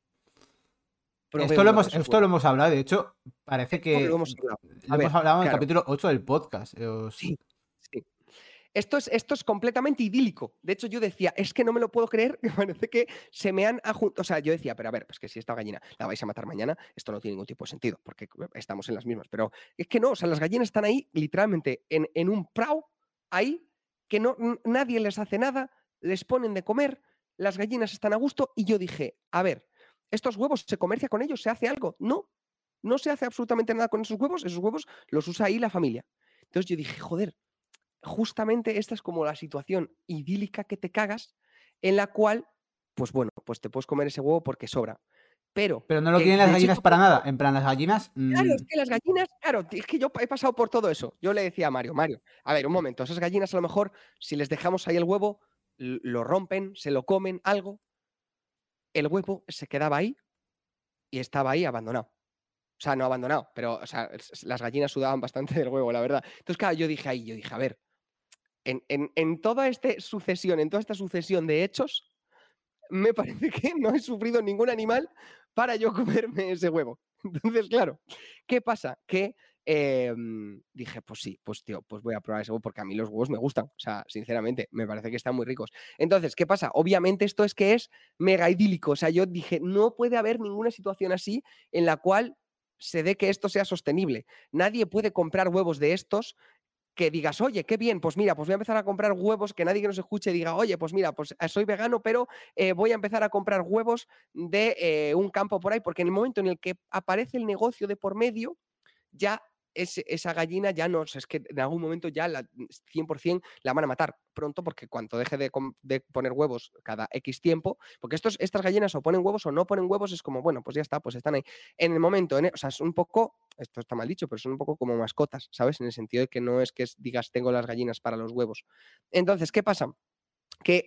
Probé Esto uno lo de hemos, esos esto lo huevos. hemos hablado, de hecho, parece Esto lo que hemos hablado. A lo hemos ver, hablado en el claro, capítulo 8 del podcast. sí, sí. Esto es completamente idílico. De hecho, yo decía, es que no me lo puedo creer, que parece que se me han ajuntado. O sea, yo decía, pero a ver, pues que si esta gallina la vais a matar mañana, esto no tiene ningún tipo de sentido, porque estamos en las mismas. Pero es que no, o sea, las gallinas están ahí, literalmente, en un prau, ahí, que no, nadie les hace nada, les ponen de comer, las gallinas están a gusto, y yo dije, a ver, ¿estos huevos se comercia con ellos? ¿Se hace algo? No, no se hace absolutamente nada con esos huevos los usa ahí la familia. Entonces yo dije, joder, justamente esta es como la situación idílica que te cagas, en la cual, pues bueno, pues te puedes comer ese huevo porque sobra. Pero Pero no lo que quieren las de hecho gallinas yo para nada. pensaba, En plan, las gallinas. claro, es que las gallinas, claro, es que yo he pasado por todo eso. Yo le decía a Mario, a ver, un momento, esas gallinas a lo mejor, si les dejamos ahí el huevo, lo rompen, se lo comen, algo, el huevo se quedaba ahí y estaba ahí abandonado. O sea, no abandonado, pero o sea, las gallinas sudaban bastante del huevo, la verdad. Entonces, claro, yo dije, a ver, en toda esta sucesión de hechos, me parece que no he sufrido ningún animal para yo comerme ese huevo. Entonces, claro, ¿qué pasa? Que dije, pues sí, pues tío, pues voy a probar ese huevo porque a mí los huevos me gustan. O sea, sinceramente, me parece que están muy ricos. Entonces, ¿qué pasa? Obviamente esto es que es mega idílico. O sea, yo dije, no puede haber ninguna situación así en la cual se dé que esto sea sostenible. Nadie puede comprar huevos de estos que digas, oye, qué bien, pues mira, pues voy a empezar a comprar huevos, que nadie que nos escuche diga, oye, pues mira, pues soy vegano, pero voy a empezar a comprar huevos de un campo por ahí, porque en el momento en el que aparece el negocio de por medio, ya esa gallina ya no, o sea, es que en algún momento ya 100% la van a matar pronto, porque cuando deje de poner huevos cada X tiempo, porque estas gallinas o ponen huevos o no ponen huevos, es como, bueno, pues ya está, pues están ahí. En el momento, o sea, es un poco, esto está mal dicho, pero son un poco como mascotas, ¿sabes? En el sentido de que no es que digas, tengo las gallinas para los huevos. Entonces, ¿qué pasa? Que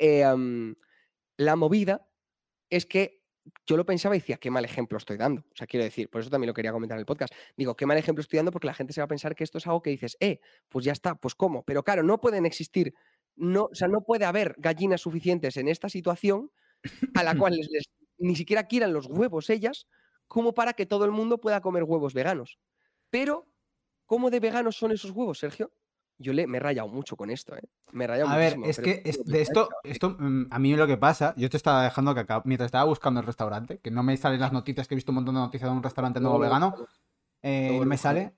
la movida es que yo lo pensaba y decía, qué mal ejemplo estoy dando. O sea, quiero decir, por eso también lo quería comentar en el podcast. Digo, qué mal ejemplo estoy dando porque la gente se va a pensar que esto es algo que dices, pues ya está, pues ¿cómo? Pero claro, no pueden existir, no, o sea, no puede haber gallinas suficientes en esta situación a la cual ni siquiera quieran los huevos ellas, como para que todo el mundo pueda comer huevos veganos. Pero, ¿cómo de veganos son esos huevos, Sergio? Me he rayado mucho con esto, ¿eh? Me he rayado A ver, muchísimo. es Pero que ¿qué de opináis, esto a mí lo que pasa, yo te estaba dejando que mientras estaba buscando el restaurante, que no me salen las noticias, que he visto un montón de noticias de un restaurante nuevo luego lo vegano, buscamos, luego no lo me buscamos. sale.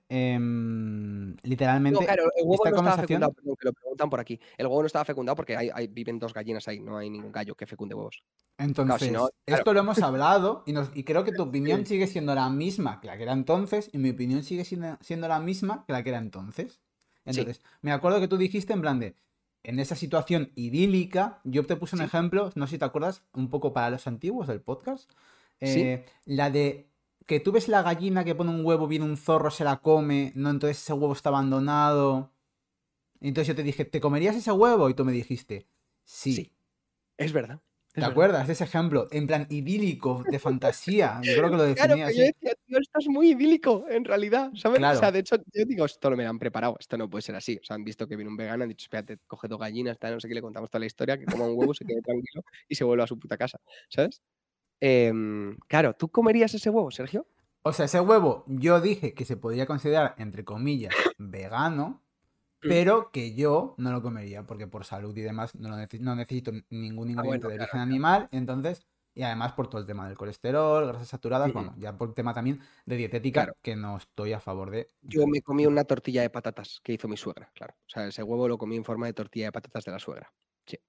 No, Literalmente, claro, el huevo esta no estaba conversación. fecundado, perdón, que lo preguntan por aquí. El huevo no estaba fecundado porque viven 2 gallinas ahí, no hay ningún gallo que fecunde huevos. Claro, si no, Entonces, claro. esto lo hemos hablado y creo que tu opinión Sí, sigue siendo la misma que la que era entonces y mi opinión sigue siendo la misma que la que era entonces. sí, Entonces, me acuerdo que tú dijiste en plan de, en esa situación idílica, yo te puse un sí, ejemplo, no sé si te acuerdas, un poco para los antiguos del podcast, sí. la de que tú ves la gallina que pone un huevo, viene un zorro, se la come, no, entonces ese huevo está abandonado. Y entonces yo te dije, ¿te comerías ese huevo? Y tú me dijiste, sí. Sí, es verdad, es ¿Te verdad. acuerdas de ese ejemplo? En plan idílico, de fantasía. Yo creo que lo Claro, definí pero yo así. decía, tío, esto es muy idílico, en realidad, ¿sabes? O sea, Claro. de hecho, yo digo, esto lo me lo han preparado, esto no puede ser así. O sea, han visto que viene un vegano, han dicho, espérate, coge 2 gallinas, tal, no sé qué, le contamos toda la historia, que coma un huevo, se quede tranquilo y se vuelva a su puta casa, ¿sabes? Claro, ¿tú comerías ese huevo, Sergio? O sea, ese huevo yo dije que se podría considerar, entre comillas, vegano, Mm. pero que yo no lo comería, porque por salud y demás no necesito ningún Ah, ingrediente bueno, de claro, origen claro. animal, entonces, y además por todo el tema del colesterol, grasas saturadas, Ujú. vamos, ya por tema también de dietética, Claro. que no estoy a favor de. Yo Entonces, me comí una tortilla de patatas que hizo mi suegra, claro. O sea, ese huevo lo comí en forma de tortilla de patatas de la suegra. Sí.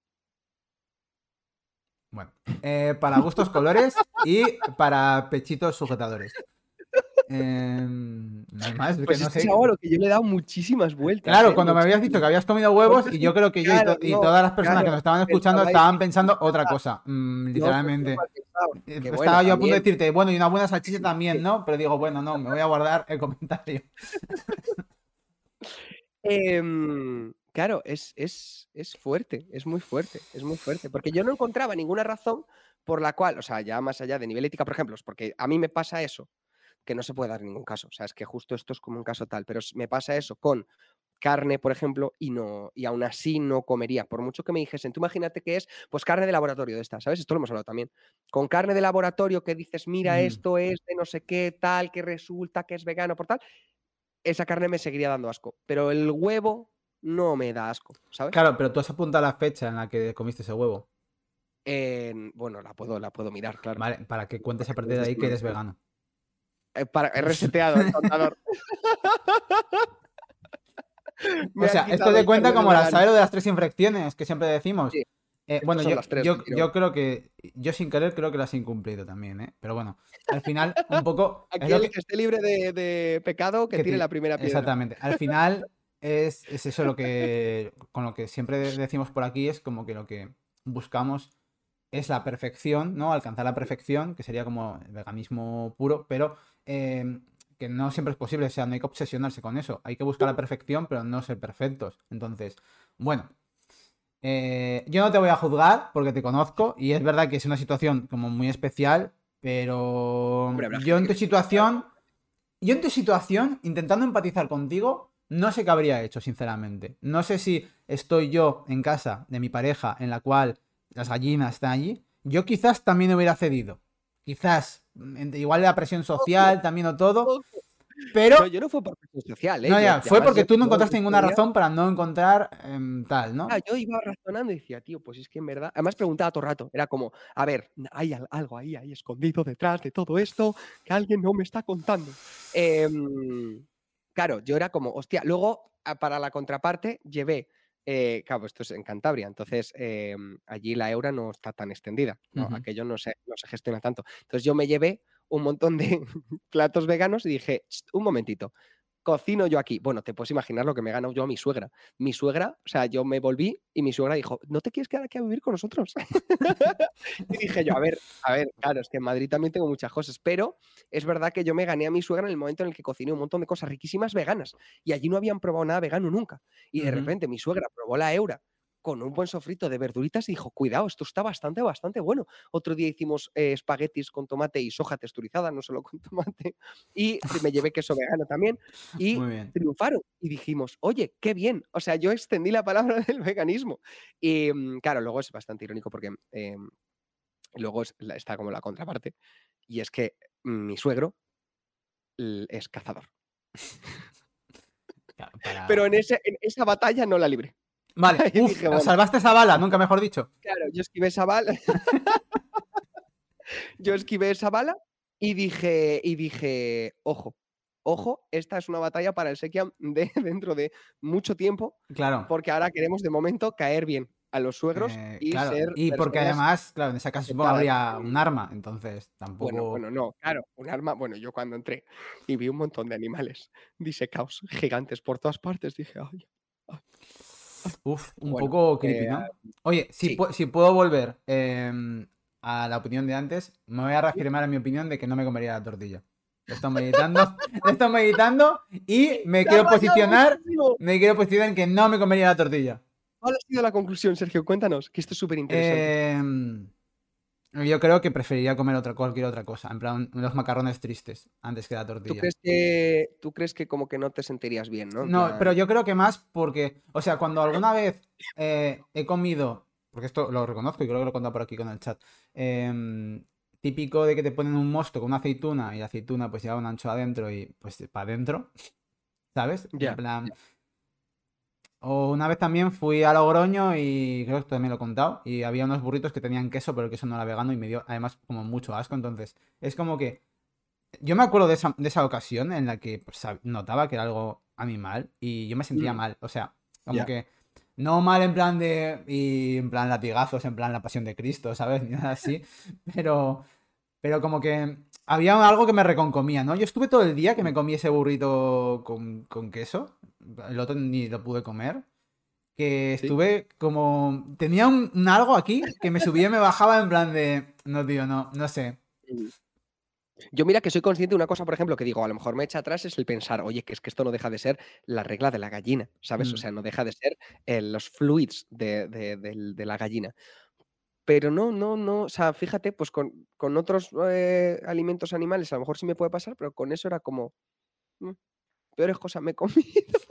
bueno, para gustos colores y para pechitos sujetadores. No hay más, que Pues no esto es sé. algo a lo que yo le he dado muchísimas vueltas, Claro, ¿eh? cuando me habías dicho Muchísimas. que habías comido huevos, Vosotros y yo creo que yo claro, y no, todas las personas que claro, nos estaban escuchando pensabais estaban pensando otra cosa. no, pues Literalmente. Qué bueno, Estaba yo a punto de también. decirte, bueno, y una buena salchicha también, ¿no? Pero digo, bueno, no, me voy a guardar el comentario. Claro, es fuerte, es muy fuerte, es muy fuerte. Porque yo no encontraba ninguna razón por la cual, o sea, ya más allá de nivel ética, por ejemplo, es porque a mí me pasa eso, que no se puede dar ningún caso. O sea, es que justo esto es como un caso tal, pero me pasa eso con carne, por ejemplo, y no, y aún así no comería. Por mucho que me dijesen, tú imagínate que es pues carne de laboratorio de esta, ¿sabes? Esto lo hemos hablado también. Con carne de laboratorio que dices, mira, Ujú. esto es de no sé qué, tal, que resulta que es vegano por tal, esa carne me seguiría dando asco. Pero el huevo no me da asco, ¿sabes? Claro, pero tú has apuntado la fecha en la que comiste ese huevo. Bueno, la puedo mirar, claro. ¿Vale? Para que cuentes a Porque partir de ahí que eres vegano. he reseteado el contador. O Me ha sea, esto quitado te el cuenta carnet de como el vegano. asadero de las 3 infracciones que siempre decimos. Sí, Bueno, estos son las tres, yo efectivamente. creo que, yo sin querer creo que las he incumplido también, ¿eh? Pero bueno, al final, un poco, es lo Aquel que esté libre de pecado, que tire la primera piedra. exactamente. Al final es eso lo que, con lo que siempre decimos por aquí, es como que lo que buscamos es la perfección, ¿no? Alcanzar la perfección, que sería como el veganismo puro, pero que no siempre es posible, o sea, no hay que obsesionarse con eso. Hay que buscar la perfección, pero no ser perfectos. Entonces, bueno, yo no te voy a juzgar porque te conozco y es verdad que es una situación como muy especial, pero Hombre, habrá gente que piensa igual. yo en tu situación, intentando empatizar contigo, no sé qué habría hecho, sinceramente. No sé si estoy yo en casa de mi pareja, en la cual las gallinas están allí. Yo quizás también hubiera cedido. Quizás, igual la presión Ojo, social también o todo. ojo. No, Pero, yo no fue por presión social, ¿eh? no, Yo, ya, fue además, porque yo, tú no yo el encontraste otro ninguna día, razón para no encontrar tal, ¿no? yo iba razonando y decía, tío, pues es que en verdad. Además, preguntaba todo el rato. Era como, a ver, hay algo ahí escondido detrás de todo esto que alguien no me está contando. Claro, yo era como, hostia. Luego, para la contraparte, llevé. Claro, esto es en Cantabria, entonces allí la eura no está tan extendida, ¿no? Ujú. Aquello no se gestiona tanto. Entonces yo me llevé un montón de platos veganos y dije, un momentito, cocino yo aquí. Bueno, te puedes imaginar lo que me he ganado yo a mi suegra. Mi suegra, o sea, yo me volví y mi suegra dijo, ¿no te quieres quedar aquí a vivir con nosotros? Y dije yo, a ver, claro, es que en Madrid también tengo muchas cosas, pero es verdad que yo me gané a mi suegra en el momento en el que cociné un montón de cosas riquísimas veganas y allí no habían probado nada vegano nunca. Y de Ujú. repente mi suegra probó la eura con un buen sofrito de verduritas y dijo, cuidado, esto está bastante, bastante bueno. Otro día hicimos espaguetis con tomate y soja texturizada, no solo con tomate, y me llevé queso vegano también, y Muy bien. triunfaron. Y dijimos, oye, qué bien. O sea, yo extendí la palabra del veganismo. Y claro, luego es bastante irónico porque luego está como la contraparte, y es que mi suegro es cazador. Claro, Pero para... en esa batalla no la libré. Vale, Y uff, dije, bueno, salvaste esa bala, nunca mejor dicho. claro, yo esquivé esa bala y dije, ojo, ojo, esta es una batalla para el Sekiam de dentro de mucho tiempo, Claro. porque ahora queremos de momento caer bien a los suegros y Claro, ser y porque personas además, claro, en ese caso supongo aceptadas. habría un arma, entonces Bueno, tampoco. bueno, no, claro, un arma. Bueno, yo cuando entré y vi un montón de animales disecados, gigantes por todas partes, dije, ay, ay, ay. Uf, Pero un bueno, poco creepy, ¿no? Oye, si, sí. si puedo volver a la opinión de antes, me voy a reafirmar en mi opinión de que no me comería la tortilla. Lo estoy meditando, lo estoy meditando y ¡Te has rayado muchísimo! me quiero posicionar en que no me comería la tortilla. ¿Cuál ha sido la conclusión, Sergio? Cuéntanos, que esto es súper interesante. Em, yo creo que preferiría comer cualquier otra cosa, en plan los macarrones tristes antes que la ¿Tú tortilla. crees que como que no te sentirías bien, ¿no? En No, pero plan, yo creo que más porque, o sea, cuando alguna vez he comido, porque esto lo reconozco y creo que lo he contado por aquí con el chat, típico de que te ponen un mosto con una aceituna y la aceituna pues lleva un ancho adentro y pues para adentro, ¿sabes? En ya, plan, ya. o una vez también fui a Logroño y creo que también lo he contado y había unos burritos que tenían queso, pero el queso no era vegano y me dio además como mucho asco, entonces es como que yo me acuerdo de esa ocasión en la que pues, notaba que era algo animal y yo me sentía Mm, mal. O sea, como ya. que no mal en plan de. Y en plan latigazos, en plan la pasión de Cristo, ¿sabes? Ni nada así. Pero. Pero como que había algo que me reconcomía, ¿no? Yo estuve todo el día que me comí ese burrito con queso. El otro ni lo pude comer. que Sí. estuve como... Tenía un algo aquí que me subía y me bajaba en plan de... No, tío, no sé. Mm. Yo mira que soy consciente de una cosa, por ejemplo, que digo, a lo mejor me echa atrás es el pensar, oye, que es que esto no deja de ser la regla de la gallina, ¿sabes? O Mm. sea, no deja de ser los fluids de la gallina. Pero no, o sea, fíjate, pues con otros alimentos animales a lo mejor sí me puede pasar, pero con eso era como, "Mm, peores cosas me he comido".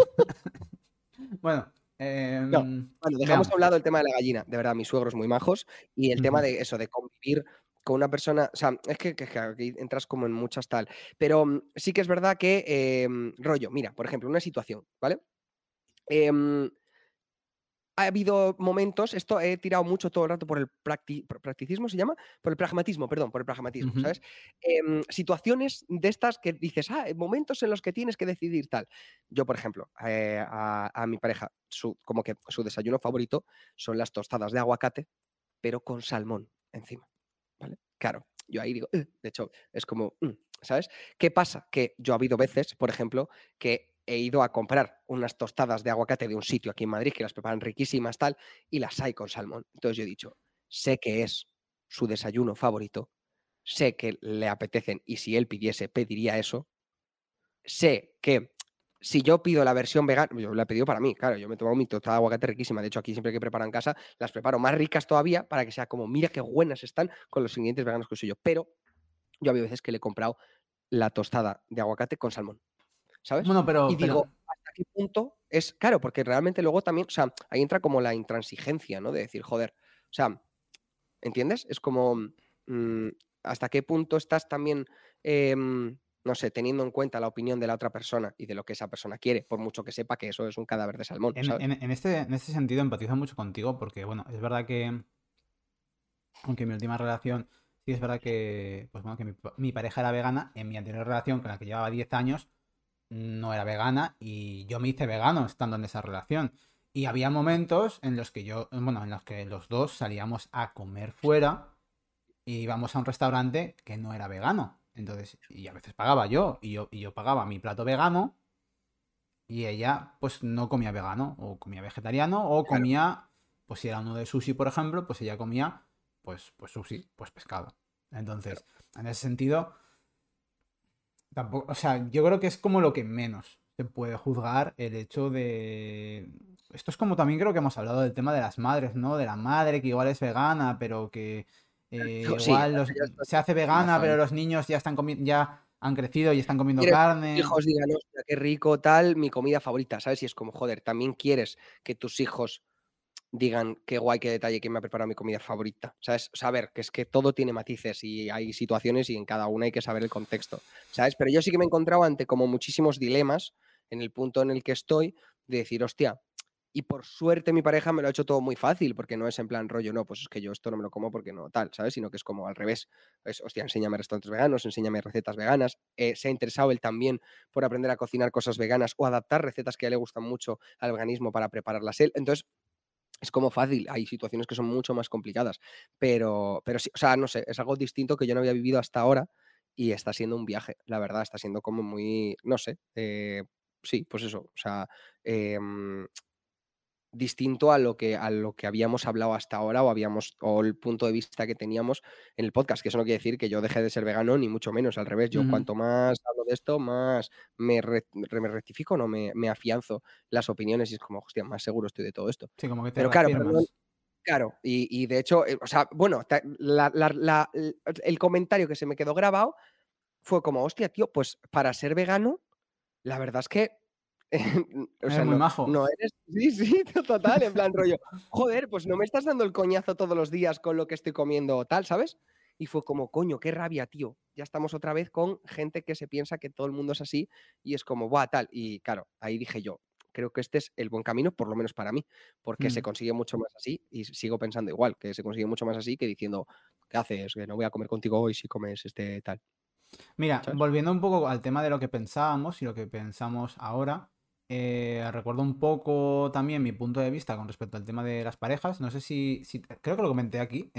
Bueno, No, bueno, dejamos a veamos. un lado el tema de la gallina, de verdad, mis suegros muy majos, y el tema Ujú, de eso, de convivir con una persona, o sea, es que aquí entras como en muchas tal, pero, sí que es verdad que, rollo, mira, por ejemplo, una situación, ¿vale? Em, ha habido momentos, esto he tirado mucho todo el rato por el practicismo, ¿se llama? Por el pragmatismo, perdón, por el pragmatismo, ujú. ¿sabes? Situaciones de estas que dices, momentos en los que tienes que decidir tal. Yo, por ejemplo, a mi pareja, como que su desayuno favorito son las tostadas de aguacate, pero con salmón encima, ¿vale? Claro, yo ahí digo, de hecho, es como, ¿sabes? ¿Qué pasa? Que yo ha habido veces, por ejemplo, que he ido a comprar unas tostadas de aguacate de un sitio aquí en Madrid que las preparan riquísimas, tal, y las hay con salmón. Entonces yo he dicho, sé que es su desayuno favorito, sé que le apetecen y si él pidiese, pediría eso. Sé que si yo pido la versión vegana, yo la he pedido para mí, claro, yo me he tomado mi tostada de aguacate riquísima. De hecho, aquí siempre que preparo en casa, las preparo más ricas todavía para que sea como, mira qué buenas están con los ingredientes veganos que uso yo. Pero yo había veces que le he comprado la tostada de aguacate con salmón, ¿sabes? Bueno, Y pero... digo, ¿hasta qué punto es claro? Porque realmente luego también, o sea, ahí entra como la intransigencia, ¿no? De decir, joder, o sea, ¿entiendes? Es como, ¿hasta qué punto estás también, no sé, teniendo en cuenta la opinión de la otra persona y de lo que esa persona quiere, por mucho que sepa que eso es un cadáver de salmón, En, ¿sabes? en- en este sentido empatizo mucho contigo porque, bueno, es verdad que, aunque en mi última relación, sí es verdad que, pues bueno, que mi pareja era vegana, en mi anterior relación, con la que llevaba 10 años, no era vegana y yo me hice vegano estando en esa relación. Y había momentos en los que bueno, en los que los dos salíamos a comer fuera y íbamos a un restaurante que no era vegano. Entonces, y a veces pagaba yo pagaba mi plato vegano y ella pues no comía vegano, o comía vegetariano, o Claro, comía, pues si era uno de sushi, por ejemplo, pues ella comía pues sushi, pues pescado. claro. Entonces, en ese sentido, tampoco, o sea, yo creo que es como lo que menos se puede juzgar el hecho de... Esto es como también creo que hemos hablado del tema de las madres, ¿no? De la madre que igual es vegana, pero que Sí, igual eso ya es se hace un vegana, mazo ahí. pero los niños ya están ya han crecido y están comiendo Quieres que tus carne. hijos digan: "Hostia, qué rico, tal, mi comida favorita", ¿sabes? Y es como, joder, también quieres que tus hijos digan: "Qué guay, qué detalle, quién me ha preparado mi comida favorita", ¿sabes? O sea, a ver, que es que todo tiene matices y hay situaciones y en cada una hay que saber el contexto, ¿sabes? Pero yo sí que me he encontrado ante como muchísimos dilemas en el punto en el que estoy de decir: "Hostia", y por suerte mi pareja me lo ha hecho todo muy fácil, porque no es en plan rollo, no, pues es que yo esto no me lo como porque no tal, ¿sabes? Sino que es como al revés. Es, hostia, enséñame restaurantes veganos, enséñame recetas veganas. Se ha interesado él también por aprender a cocinar cosas veganas o adaptar recetas que a él le gustan mucho al veganismo para prepararlas él. Entonces, es como fácil, hay situaciones que son mucho más complicadas, pero sí, o sea, no sé, es algo distinto que yo no había vivido hasta ahora y está siendo un viaje, la verdad, está siendo como muy, no sé, sí, pues eso, o sea, em, distinto a lo que habíamos hablado hasta ahora o el punto de vista que teníamos en el podcast, que eso no quiere decir que yo deje de ser vegano, ni mucho menos, al revés. Yo Ujú. cuanto más hablo de esto, más me rectifico, no, me afianzo las opiniones y es como, hostia, más seguro estoy de todo esto. Sí, como que te Pero claro, perdón, reafirmas. claro, y de hecho, o sea, bueno, el comentario que se me quedó grabado fue como, hostia, tío, pues para ser vegano la verdad es que, o Eres sea, muy no majo. no eres sí, sí, total, en plan rollo, joder, pues no me estás dando el coñazo todos los días con lo que estoy comiendo o tal, ¿sabes? Y fue como, coño, qué rabia, tío. Ya estamos otra vez con gente que se piensa que todo el mundo es así y es como, buah, tal. Y claro, ahí dije yo, creo que este es el buen camino, por lo menos para mí, porque se Mm. consigue mucho más así y sigo pensando igual, que se consigue mucho más así que diciendo, ¿qué haces? Que no voy a comer contigo hoy si comes este tal, Mira, ¿sabes? volviendo un poco al tema de lo que pensábamos y lo que pensamos ahora, recuerdo un poco también mi punto de vista con respecto al tema de las parejas. No sé si creo que lo comenté aquí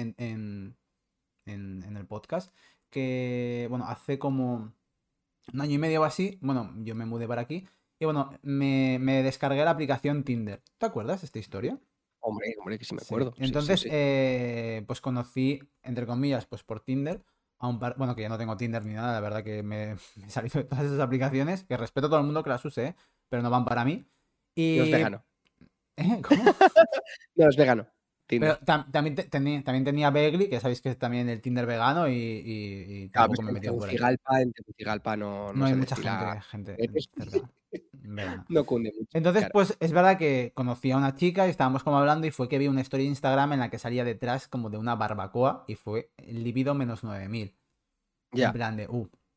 en el podcast, que, bueno, hace como un año y medio o así, bueno, yo me mudé para aquí Y bueno, me descargué la aplicación Tinder. ¿Te acuerdas de esta historia? Hombre, que sí me Sí. acuerdo. Sí, sí, Entonces, sí. pues conocí, entre comillas, pues por Tinder, a un par... Bueno, que ya no tengo Tinder ni nada, la verdad que me salí de todas esas aplicaciones, que respeto a todo el mundo que las use, pero no van para mí. No es Y... vegano. ¿Cómo? No es vegano. Pero Tinder. también tenía Begli, que sabéis que es también el Tinder vegano, y Claro, pues tampoco me he metido por ahí. En Tegucigalpa No no hay se mucha destila. gente Veces. cerca vegana. No cunde mucho, Entonces, claro. pues es verdad que conocí a una chica y estábamos como hablando y fue que vi una historia de Instagram en la que salía detrás como de una barbacoa y fue el libido menos 9000. En Ya. plan de,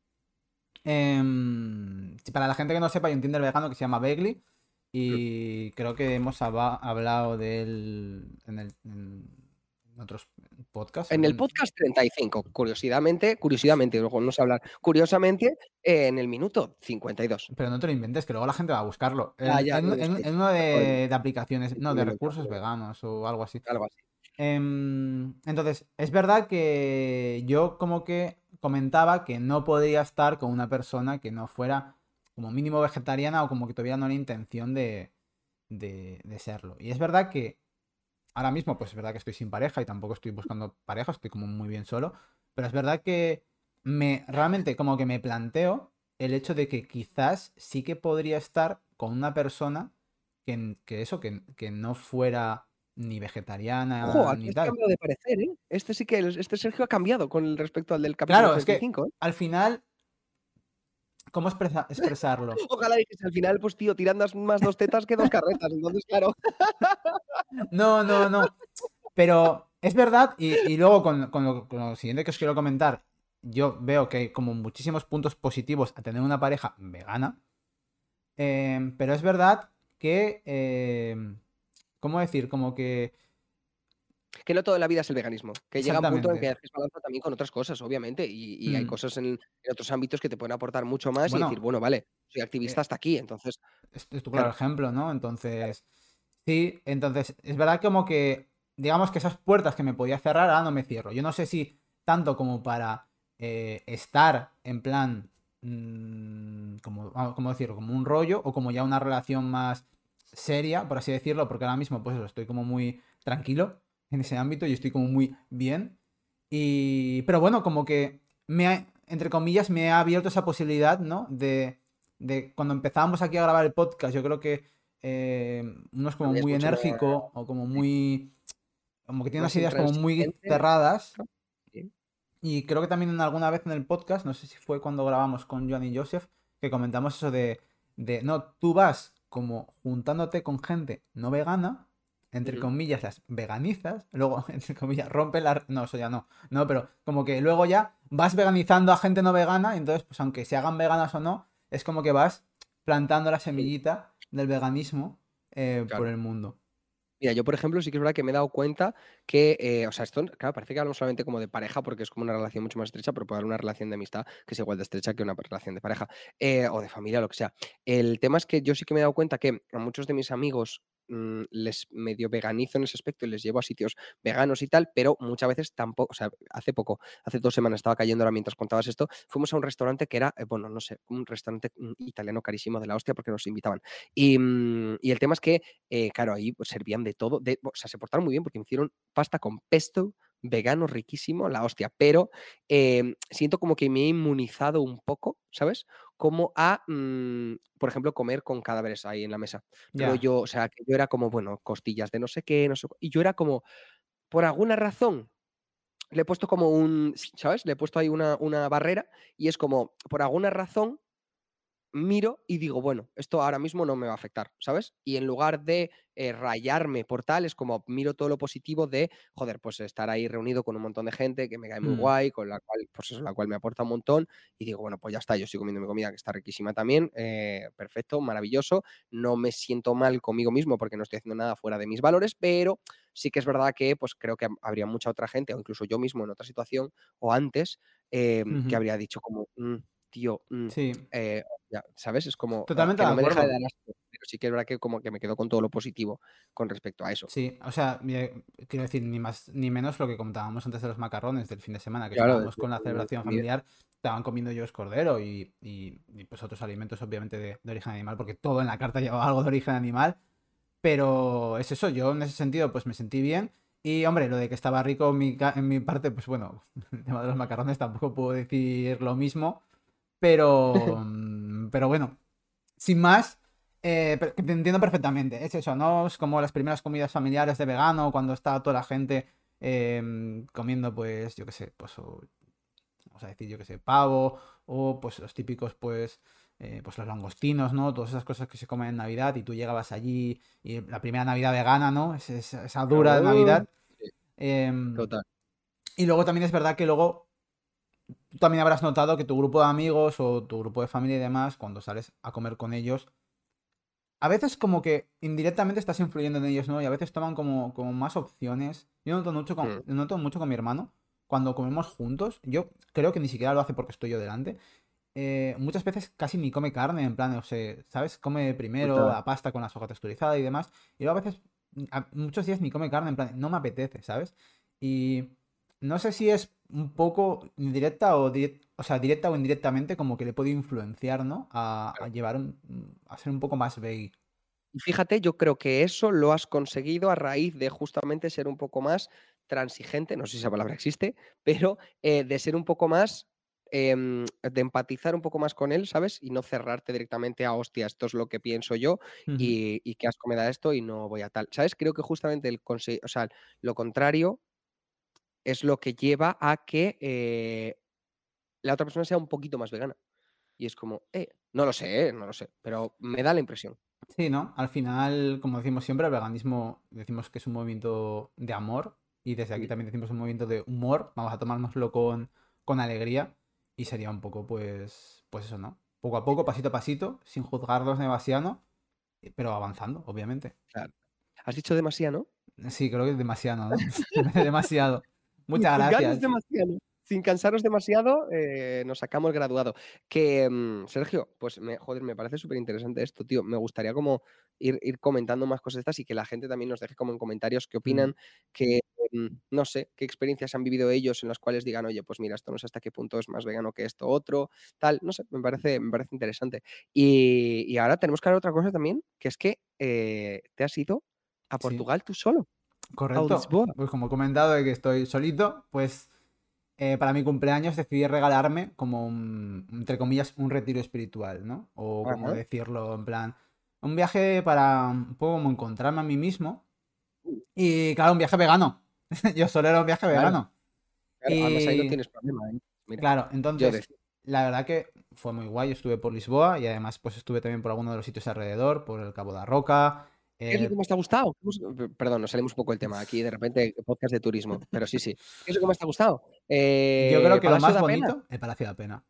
para la gente que no sepa, hay un Tinder vegano que se llama Begli y creo que hemos hablado de él en otros podcasts. En el podcast 35, curiosamente, luego no sé hablar, curiosamente, en el minuto 52. Pero no te lo inventes, que luego la gente va a buscarlo. Ya, En, ya, en- no lo en- sé. en uno Perdóname, de aplicaciones, no, de simplemente recursos veganos o algo así. algo así. Entonces, es verdad que yo como que comentaba que no podría estar con una persona que no fuera como mínimo vegetariana o como que tuviera no la intención de serlo. Y es verdad que ahora mismo, pues es verdad que estoy sin pareja y tampoco estoy buscando pareja, estoy como muy bien solo. Pero es verdad que realmente como que me planteo el hecho de que quizás sí que podría estar con una persona que no fuera ni Ojo, vegetariana aquí ni has tal. cambiado de parecer, ¿eh? Este Sergio ha cambiado con respecto al del capítulo Claro, es que 35, ¿eh? al final, ¿cómo expresarlo? Ojalá dijese al final, pues tío, tiran más dos tetas que dos carretas. Entonces, claro. No, no, no. Pero es verdad, y luego con lo siguiente que os quiero comentar, yo veo que hay como muchísimos puntos positivos a tener una pareja vegana. Pero es verdad que, ¿cómo decir? Como que... Que no toda la vida es el veganismo. Que llega un punto en que Exactamente. haces balanza también con otras cosas, obviamente. Y hay Mm, cosas en otros ámbitos que te pueden aportar mucho más y decir, bueno, bueno, vale, soy activista eh, hasta aquí. Entonces, es tu claro claro, ejemplo, ¿no? claro. Entonces, sí, entonces, es verdad como que, digamos que esas puertas que me podía cerrar, ahora no me cierro. Yo no sé si tanto como para estar en plan, como decirlo, como un rollo o como ya una relación más seria, por así decirlo, porque ahora mismo, pues eso, estoy como muy tranquilo en ese ámbito y estoy como muy bien. Pero bueno, como que entre comillas, me ha abierto esa posibilidad, ¿no? De cuando empezábamos aquí a grabar el podcast, yo creo que uno es como También es muy mucho más, enérgico o como muy... Como que tiene unas más ideas como muy intransigente. cerradas. Sí. Y creo que también en alguna vez en el podcast, no sé si fue cuando grabamos con Joan y Joseph, que comentamos eso no, tú vas como juntándote con gente no vegana, entre Ujú. comillas las veganizas, luego, entre comillas, rompe la... No, eso ya no, pero como que luego ya vas veganizando a gente no vegana, y entonces, pues aunque se hagan veganas o no, es como que vas plantando la Sí, semillita del veganismo por claro. el mundo. Mira, yo, por ejemplo, sí que es verdad que me he dado cuenta que, o sea, esto, claro, parece que hablamos solamente como de pareja porque es como una relación mucho más estrecha, pero puede haber una relación de amistad que es igual de estrecha que una relación de pareja o de familia, lo que sea. El tema es que yo sí que me he dado cuenta que a muchos de mis amigos les medio veganizo en ese aspecto y les llevo a sitios veganos y tal, pero muchas veces tampoco, o sea, hace 2 semanas estaba cayendo ahora mientras contabas esto, fuimos a un restaurante que era, bueno, no sé, un restaurante italiano carísimo de la hostia porque nos invitaban. Y el tema es que claro, ahí pues, servían de todo. O sea, se portaron muy bien porque me hicieron pasta con pesto, vegano, riquísimo, la hostia. Pero siento como que me he inmunizado un poco, ¿sabes? Como a, por ejemplo, comer con cadáveres ahí en la mesa. Ya, Rollo, o sea, que yo era como, bueno, costillas de no sé qué, no sé. Y yo era como, por alguna razón, le he puesto como ¿sabes? Le he puesto ahí una barrera y es como, por alguna razón, miro y digo, bueno, esto ahora mismo no me va a afectar, ¿sabes? Y en lugar de rayarme por tal, es como miro todo lo positivo de, joder, pues estar ahí reunido con un montón de gente que me cae muy mm, guay, con la cual, pues eso, la cual me aporta un montón. Y digo, bueno, pues ya está, yo estoy comiendo mi comida que está riquísima también, perfecto, maravilloso. No me siento mal conmigo mismo porque no estoy haciendo nada fuera de mis valores, pero sí que es verdad que, pues creo que habría mucha otra gente, o incluso yo mismo en otra situación o antes, que ujú. habría dicho como, tío, Sí, ya, ¿sabes? Es como totalmente que de no me deja de acuerdo. dar asco, pero sí que es verdad que como que me quedo con todo lo positivo con respecto a eso. Sí, o sea, quiero decir, ni más ni menos lo que comentábamos antes de los macarrones del fin de semana, que Claro, estábamos con la de celebración comida, familiar, estaban comiendo ellos cordero y, pues otros alimentos obviamente de origen animal, porque todo en la carta llevaba algo de origen animal, pero es eso, yo en ese sentido pues me sentí bien. Y hombre, lo de que estaba rico en mi parte, pues bueno, el tema de los macarrones tampoco puedo decir lo mismo, pero bueno, sin más, que te entiendo perfectamente. Es eso, ¿no? Es como las primeras comidas familiares de vegano, cuando está toda la gente comiendo, pues, yo qué sé, pues, vamos a decir, yo qué sé, pavo, o pues los típicos, pues los langostinos, ¿no? Todas esas cosas que se comen en Navidad y tú llegabas allí y la primera Navidad vegana, ¿no? Esa dura claro. Navidad. Sí, em, total. y luego también es verdad que luego tú también habrás notado que tu grupo de amigos o tu grupo de familia y demás, cuando sales a comer con ellos, a veces como que indirectamente estás influyendo en ellos, ¿no? Y a veces toman como más opciones. Yo Mm, noto mucho con mi hermano cuando comemos juntos. Yo creo que ni siquiera lo hace porque estoy yo delante. Muchas veces casi ni come carne, en plan, o sea, ¿sabes? Come primero total. la pasta con la soja texturizada y demás. Y luego a veces, muchos días ni come carne, en plan, no me apetece, ¿sabes? Y no sé si es un poco indirecta o sea, directa o indirectamente como que le puede influenciar, ¿no? A llevar a ser un poco más veggie. Y fíjate, yo creo que eso lo has conseguido a raíz de justamente ser un poco más transigente, no sé si esa palabra existe, pero, de ser un poco más, de empatizar un poco más con él, ¿sabes? Y no cerrarte directamente a: "Hostia, esto es lo que pienso yo Ujú. y qué asco me da esto y no voy a tal", ¿sabes? Creo que justamente o sea, lo contrario es lo que lleva a que, la otra persona sea un poquito más vegana. Y es como, no lo sé, no lo sé, pero me da la impresión. Sí, ¿no? Al final, como decimos siempre, el veganismo decimos que es un movimiento de amor y desde aquí Mm, también decimos un movimiento de humor. Vamos a tomárnoslo con alegría y sería un poco, pues eso, ¿no? Poco a poco, pasito a pasito, sin juzgarlos demasiado, pero avanzando, obviamente. claro. Has dicho demasiado, Sí, creo que es demasiado, ¿no? Demasiado. sin Muchas juzgarnos gracias. demasiado, sin cansarnos demasiado, nos sacamos graduado. Que, Sergio, pues joder, me parece súper interesante esto, tío. Me gustaría como ir comentando más cosas de estas y que la gente también nos deje como en comentarios qué Mm, opinan, que, no sé, qué experiencias han vivido ellos en las cuales digan: "Oye, pues mira, esto no sé hasta qué punto es más vegano que esto otro", tal, no sé, me parece interesante. Y ahora tenemos que hablar de otra cosa también, que es que, te has ido a sí, Portugal tú solo, a correcto. Lisboa. Pues como he comentado de que estoy solito, pues para mi cumpleaños decidí regalarme como entre comillas, un retiro espiritual, ¿no? O como Ajá. decirlo, en plan, un viaje para un poco como encontrarme a mí mismo. Y claro, un viaje vegano. Yo solo era un viaje Claro, vegano. claro, además ahí no Y tienes problema, ¿eh? Mira, claro, yo entonces, decía, la verdad que fue muy guay. Yo estuve por Lisboa y además pues estuve también por algunos de los sitios alrededor, por el Cabo da Roca. ¿qué es lo eh, que más te ha gustado? Perdón, nos salimos un poco del tema, aquí de repente podcast de turismo, pero sí, sí. ¿Qué es lo que más te ha gustado? yo creo que lo ¿Palacio más da Pena? bonito, el Palacio de la Pena.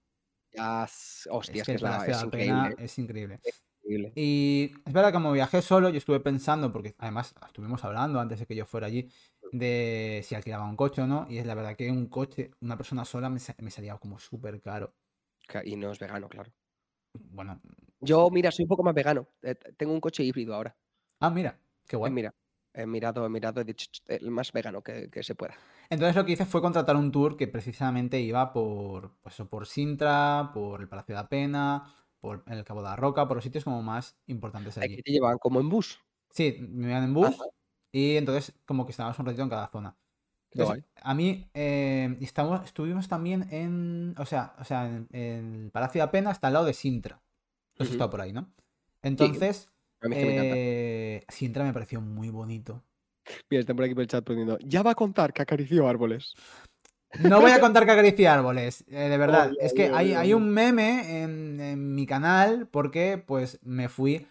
Hostia, Es es que que el Palacio de es la increíble, Pena es increíble. es increíble. Y es verdad que como viajé solo, yo estuve pensando, porque además estuvimos hablando antes de que yo fuera allí, de si alquilaba un coche o no. Y es la verdad que un coche, una persona sola, me salía como súper caro. Y no es vegano, claro. Bueno, Yo, mira, soy un poco más vegano, tengo un coche híbrido ahora. ah, mira, qué guay. Mira, he mirado, he dicho: "El más vegano que se pueda". Entonces lo que hice fue contratar un tour que precisamente iba por, pues, eso, por Sintra, por el Palacio de la Pena, por el Cabo de la Roca, por los sitios como más importantes de Aquí allí. te llevaban como en bus. Sí, me iban en Ajá, bus y entonces como que estábamos un ratito en cada zona. qué Entonces, guay. a mí estuvimos también o sea, en el Palacio de Apenas está al lado de Sintra. Tú has Ujú. estado por ahí, ¿no? Sí, Entonces, a mí es que me encanta. Sintra me pareció muy bonito. Mira, están por aquí por el chat poniendo: "Ya va a contar que acarició árboles". No voy a contar que acaricie árboles, de verdad. Ole, Es que ole, hay, ole, hay ole. un meme en mi canal porque pues me fui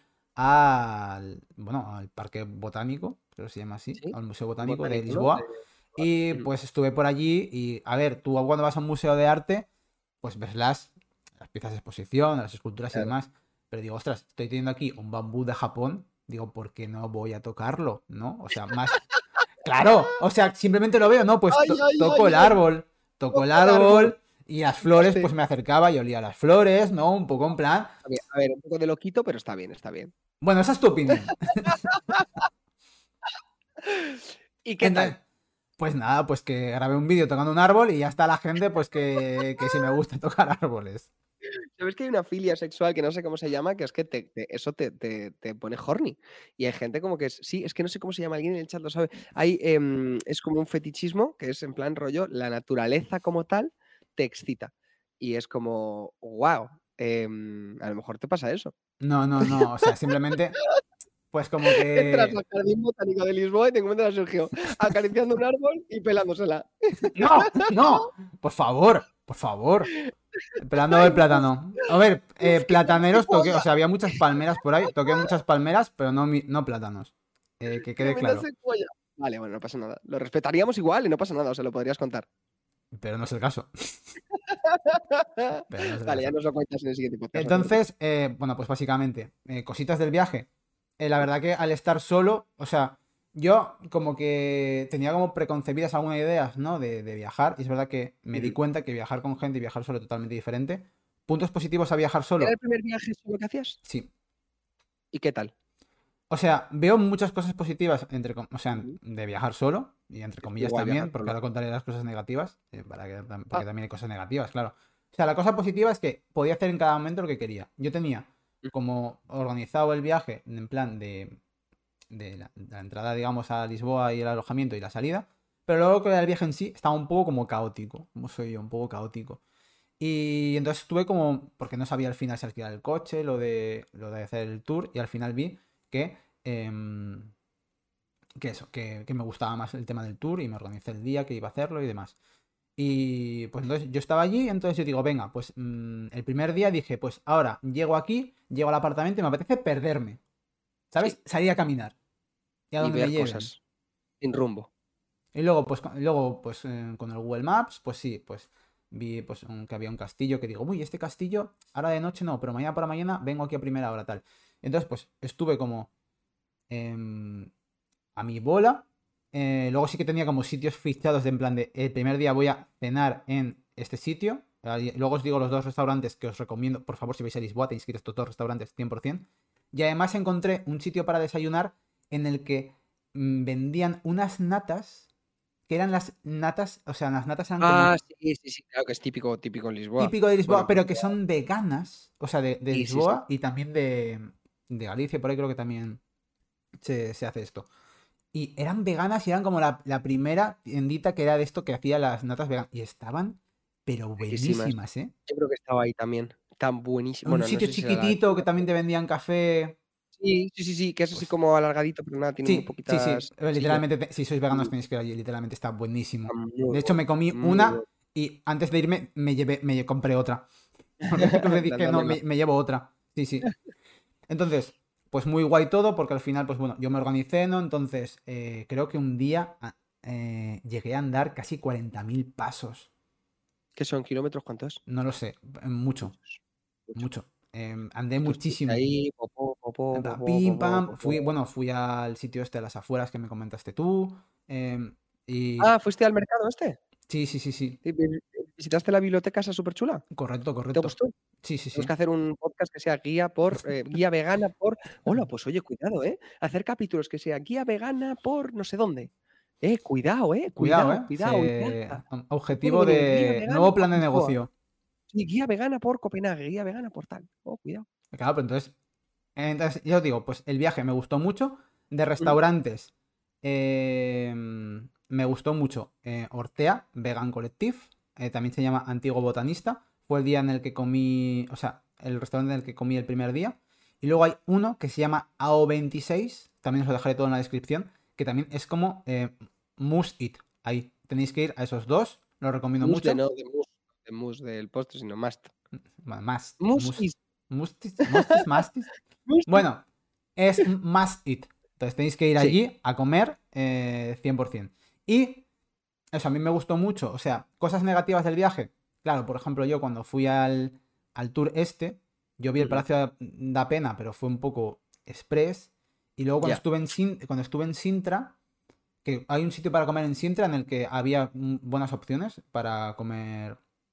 al Parque Botánico, creo que se llama así, Sí, al Museo Botánico de botánico, ¿no? Lisboa. Y Ujú, pues estuve por allí y, a ver, tú cuando vas a un museo de arte, pues ves las piezas de exposición, las esculturas y claro. demás. Pero digo, ostras, estoy teniendo aquí un bambú de Japón. Digo, ¿por qué no voy a tocarlo? ¿No? O sea, más, claro, o sea, simplemente lo veo, ¿no? Pues Ay, ay, toco ay, el ay, árbol, toco el toco el árbol. árbol Y las flores, Sí. pues me acercaba y olía las flores, ¿no? Un poco en plan. Está bien. A ver, un poco de loquito, pero está bien, está bien. Bueno, esa es tu opinión. ¿Y qué Entonces, tal? pues nada, pues que grabé un vídeo tocando un árbol y ya está la gente, pues que si me gusta tocar árboles. ¿Sabes que hay una filia sexual que no sé cómo se llama? Que es que eso te pone horny. Y hay gente como que sí, es que no sé cómo se llama, alguien en el chat lo sabe. Es como un fetichismo, que es en plan rollo, la naturaleza como tal te excita. Y es como, wow, a lo mejor te pasa eso. No, no, no. O sea, simplemente, pues como Entras que. al Jardín Botánico de Lisboa y te encuentras a Sergio acariciando un árbol y pelándosela. ¡No! ¡No! Por favor, por favor. Pelando el Ay, Dios, plátano. A ver, qué plataneros toqué, o secuoya, sea, había muchas palmeras por ahí, toqué muchas palmeras, pero no, no plátanos. Que quede tremenda claro. secuoya. Vale, bueno, no pasa nada. Lo respetaríamos igual y no pasa nada, o sea, lo podrías contar. Pero no es el caso. Pero no es el Vale, ya caso. nos lo cuentas en el siguiente podcast, no te preocupes. Entonces, bueno, pues básicamente, cositas del viaje. La verdad que al estar solo, o sea, yo como que tenía como preconcebidas algunas ideas, ¿no? De viajar. Y es verdad que me di Ujú. cuenta que viajar con gente y viajar solo es totalmente diferente. ¿Puntos positivos a viajar ¿Era el solo? primer viaje solo que hacías? Sí. ¿Y qué tal? O sea, veo muchas cosas positivas, o sea, Ujú. de viajar solo, y entre Es muy comillas guay viajar también, porque solo. ahora contaré las cosas negativas, Ah, porque también hay cosas negativas, claro. O sea, la cosa positiva es que podía hacer en cada momento lo que quería. Yo tenía mm, como organizado el viaje en plan de la entrada, digamos, a Lisboa y el alojamiento y la salida, pero luego con el viaje en sí estaba un poco como caótico, como soy yo, un poco caótico. Y entonces estuve como, porque no sabía al final si alquilar el coche, lo de hacer el tour, y al final vi que, em, que eso, que me gustaba más el tema del tour y me organicé el día que iba a hacerlo y demás. Y pues entonces yo estaba allí, entonces yo digo, venga, pues el primer día dije, pues ahora llego aquí, llego al apartamento y me apetece perderme, sí, ¿sabes? Salir a caminar y a y donde me ver lleven. cosas sin rumbo. Y luego, pues con el Google Maps, pues sí, pues vi pues, que había un castillo que digo, uy, este castillo, ahora de noche no, pero mañana por la mañana vengo aquí a primera hora, tal. Entonces, pues estuve como em, a mi bola. Luego sí que tenía como sitios fichados de en plan de el primer día voy a cenar en este sitio. Luego os digo los dos restaurantes que os recomiendo. Por favor, si vais a Lisboa, tenéis que ir a estos dos restaurantes 100%. Y además encontré un sitio para desayunar en el que vendían unas natas que eran las natas, o sea, las natas eran como Ah, sí, sí, sí, claro que es típico, típico en Lisboa. típico de Bueno, Lisboa, en pero que Portugal. son veganas, o sea, de Sí, sí, sí. Lisboa y también de Galicia, por ahí creo que también se hace esto. Y eran veganas y eran como la primera tiendita que era de esto que hacía las natas veganas. Y estaban, pero Riquísimas. buenísimas, ¿eh? Yo creo que estaba ahí también. Tan buenísimo. Un Bueno, no sitio sé si será la chiquitito que tienda, también pero te vendían café. sí, sí, sí, sí, que es así Pues como alargadito, pero nada, tiene muy sí, sí, sí. poquitas sillas. Literalmente, si sois veganos Mm, tenéis que ir allí. Literalmente está está buenísimo. muy De hecho, bueno, me comí muy bueno. una y antes de irme me compré otra. Porque le dije, no, Dándole más. me llevo otra. Sí, sí. Entonces, pues muy guay todo, porque al final, pues bueno, yo me organicé, ¿no? Entonces, creo que un día llegué a andar casi 40.000 pasos. ¿Qué son kilómetros? ¿Cuántos? No lo sé, mucho, Muchos, mucho. mucho. Andé Y tú estuviste muchísimo. ahí, popó, En popó, plan, popó, pim, popó, pam. Fui, popó. bueno, fui al sitio este a las afueras que me comentaste tú. Y Ah, ¿fuiste al mercado este? sí, sí, sí, sí. ¿Y visitaste la biblioteca esa superchula? Correcto, ¿Te correcto. gustó? Sí, sí, Tenemos sí. que hacer un podcast que sea guía vegana por hola, pues oye, cuidado, ¿eh? Hacer capítulos que sea guía vegana por no sé dónde. Cuidado, Cuidado, ¿eh? cuidado, idiota. Te puede Objetivo venir guía de vegana nuevo por plan de Lisboa. negocio. Sí, guía vegana por Copenhague, guía vegana por tal. Oh, cuidado. Claro, pero entonces, yo os digo, pues el viaje me gustó mucho. De Ujú. restaurantes, me gustó mucho Ortea, Vegan Collective. También se llama Antiguo Botanista. Fue el día en el que comí, o sea, el restaurante en el que comí el primer día. Y luego hay uno que se llama AO26, también os lo dejaré todo en la descripción, que también es como Must Eat. Ahí tenéis que ir a esos dos, lo recomiendo Mousse de mucho. no, de mousse del postre, sino must. Bueno, Mousse Mastis. mousse Bueno, es must eat. Entonces tenéis que ir Sí. allí a comer 100%. Y eso a mí me gustó mucho. O sea, cosas negativas del viaje. Claro, por ejemplo, yo cuando fui al tour este, yo vi el Ujú. Palacio da Pena, pero fue un poco express. Y luego cuando Ya. estuve en Sintra, que hay un sitio para comer en Sintra en el que había buenas opciones para comer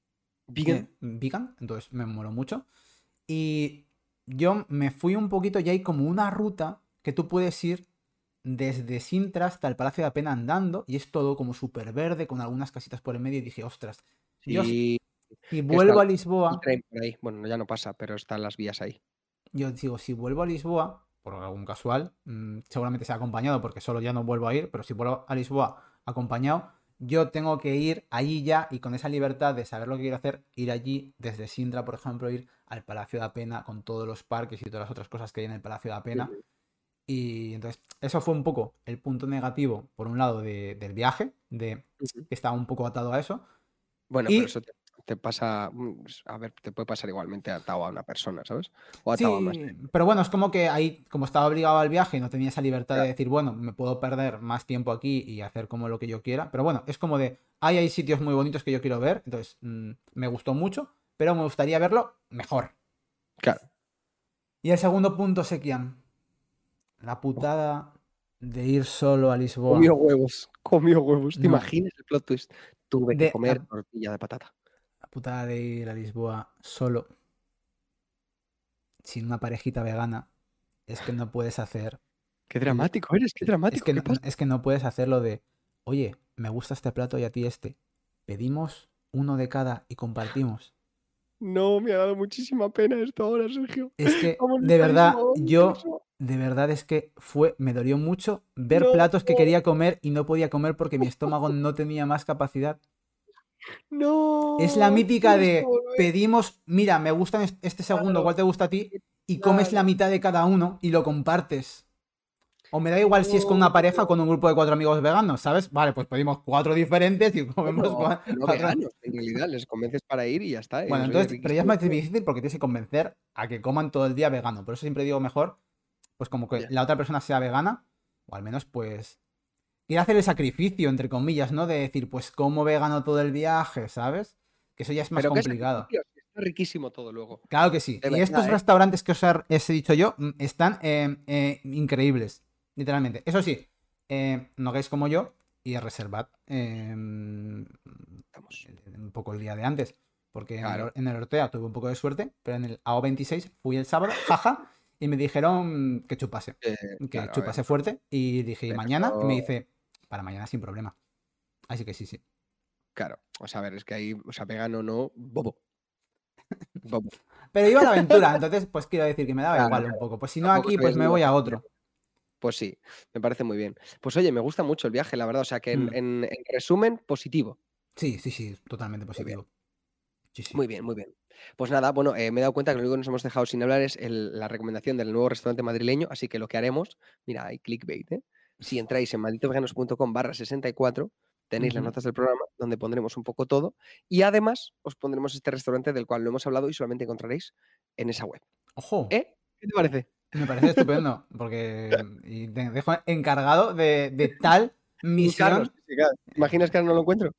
vegan, entonces me moló mucho. Y yo me fui un poquito, y hay como una ruta que tú puedes ir desde Sintra hasta el Palacio de la Pena andando, y es todo como súper verde, con algunas casitas por el medio, y dije, ostras, yo Sí, si que está vuelvo a el Lisboa, tren por ahí. Bueno, ya no pasa, pero están las vías ahí. yo digo, si vuelvo a Lisboa, por algún casual, seguramente sea acompañado, porque solo ya no vuelvo a ir, pero si vuelvo a Lisboa acompañado, yo tengo que ir allí ya, y con esa libertad de saber lo que quiero hacer, ir allí desde Sintra, por ejemplo, ir al Palacio de la Pena con todos los parques y todas las otras cosas que hay en el Palacio de la Pena. Ujú, Y entonces, eso fue un poco el punto negativo, por un lado, del viaje, de ujú. que estaba un poco atado a eso. Bueno, pero Y eso te pasa, a ver, te puede pasar igualmente atado a una persona, ¿sabes? O atado a más. sí, pero bueno, es como que ahí, como estaba obligado al viaje, no tenía esa libertad de Claro, decir, bueno, me puedo perder más tiempo aquí y hacer como lo que yo quiera. Pero bueno, es como de, hay sitios muy bonitos que yo quiero ver, entonces me gustó mucho, pero me gustaría verlo mejor. claro. Y el segundo punto, Sekian, la putada de ir solo a Lisboa. Comió huevos, comió huevos. ¿Te No, imaginas el plot twist? Tuve que de comer tortilla de patata. la putada de ir a Lisboa solo, sin una parejita vegana, es que no puedes hacer. Qué dramático eres, qué Es dramático, que ¿qué no, pasa? es que no puedes hacerlo de, oye, me gusta este plato y a ti este. Pedimos uno de cada y compartimos. No, me ha dado muchísima pena esto ahora, Sergio. Es que, Vamos de verdad, estadísimo, vamos estadísimo. de verdad es que me dolió mucho ver No, platos que quería comer y no podía comer porque mi estómago no tenía más capacidad. Es la no, mítica tienes que de, volver. pedimos, mira, me gusta este segundo, Claro, ¿cuál te gusta a ti? Y comes la claro. mitad de cada uno y lo compartes. O me da igual si es con una No. pareja o con un grupo de 4 amigos veganos, ¿sabes? Vale, pues pedimos 4 diferentes y comemos Bueno, no 4. veganos, en realidad, les convences para ir y ya está. Y Bueno, pues, oye, entonces, pero ya es riquísimo más todo. difícil porque tienes que convencer a que coman todo el día vegano. Por eso siempre digo mejor, pues como que Ya. la otra persona sea vegana, o al menos pues quiere hacer el sacrificio, entre comillas, ¿no? De decir, pues como vegano todo el viaje, ¿sabes? Que eso ya es más Pero qué complicado. sacrificio, está riquísimo todo luego. Claro que sí. De Y estos verdad, ¿eh? restaurantes que os he dicho yo están increíbles. Literalmente. Eso sí, no hagáis como yo y reservad Estamos. un poco el día de antes. Porque Claro. en el Ortea tuve un poco de suerte, pero en el AO26 fui el sábado, jaja, y me dijeron que chupase. Que Claro, a ver. chupase fuerte. Y dije, ¿y Pero mañana? Y me eso, dice, para mañana sin problema. Así que sí, sí. claro. O sea, a ver, es que ahí, o sea, vegano no, bobo. Bobo. Pero iba a la aventura, entonces pues quiero decir que me daba Claro, igual un claro. poco. Pues si no Tampoco aquí, pues sabías me dónde voy ibas a a comer. otro. Pues sí, me parece muy bien. Pues oye, me gusta mucho el viaje, la verdad. O sea que en, Mm. en resumen, positivo. Sí, sí, sí, totalmente Muy bien, positivo. Sí, sí. muy bien, muy bien. Pues nada, bueno, me he dado cuenta que lo único que nos hemos dejado sin hablar es la recomendación del nuevo restaurante madrileño. Así que lo que haremos, mira, hay clickbait, ¿eh? Si entráis en malditosveganos.com/64, tenéis las Ujú. notas del programa donde pondremos un poco todo. Y además os pondremos este restaurante del cual no hemos hablado y solamente encontraréis en esa web. Ojo, ¿Eh? ¿Qué te parece? me parece estupendo, porque y te dejo encargado de tal Carlos, misión. sí, claro. ¿Te imaginas que ahora no lo encuentro?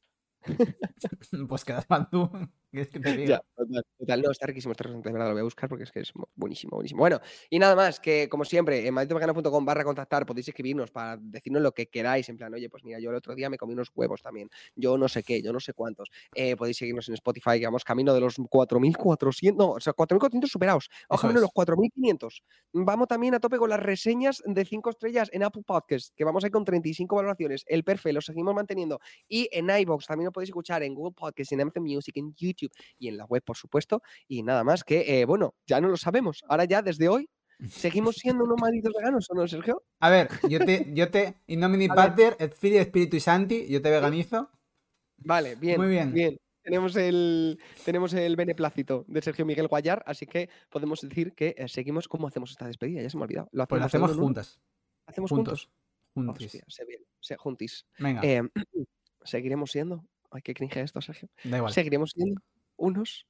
Pues quedas mal tú. ¿Qué es que te Ya, diga? total, total. No, está riquísimo este restaurante, de verdad, lo voy a buscar porque es que es buenísimo, buenísimo. Bueno, y nada más, que como siempre, en malditosvegano.com/contactar podéis escribirnos para decirnos lo que queráis, en plan, oye, pues mira, yo el otro día me comí unos huevos también, yo no sé qué, yo no sé cuántos. Podéis seguirnos en Spotify, que vamos camino de los 4.400, no, o sea, 4.400 superados, vamos Eso camino de los es. 4.500. Vamos también a tope con las reseñas de 5 estrellas en Apple Podcasts, que vamos ahí con 35 valoraciones. El perfil lo seguimos manteniendo. Y en iVoox también lo podéis escuchar en Google Podcasts, en Amazon Music, en YouTube y en la web, por supuesto. Y nada más que, bueno, ya no lo sabemos. Ahora ya, desde hoy, ¿seguimos siendo unos malditos veganos o no, Sergio? A ver, in nomine A ver, Pater, et Filii, et Spiritus Santi, yo te veganizo. vale, Muy bien, bien. bien. Tenemos el beneplácito de Sergio Miguel Guayar, así que podemos decir que seguimos. ¿Cómo hacemos esta despedida? Ya se me ha olvidado. ¿Lo Pues lo hacemos de hacemos uno en uno? juntas. ¿Hacemos juntos? Juntos. Juntis. Hostia, sé bien, sé juntis. Venga, Eh, seguiremos siendo. Ay, qué cringe esto, Sergio. da igual. Seguiremos siendo unos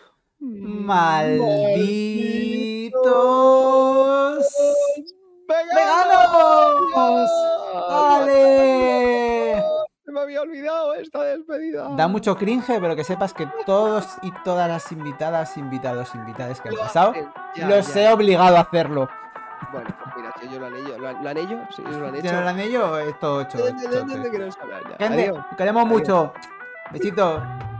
¡Malditos! ¡Veganos! ¡Veganos! ¡Vale! Se me había olvidado esta Da despedida. mucho cringe, pero que sepas que todos y todas las invitadas, invitados, invitadas que han Lo pasado, hacen. Ya, los ya, he ya. obligado a hacerlo. Bueno, pues mira, si ellos lo han hecho, ¿lo han hecho? Si ellos lo han Si no hecho. lo han hecho, es todo hecho. No quiero saber ya. Gente, Adiós. os queremos Adiós. mucho. Besitos.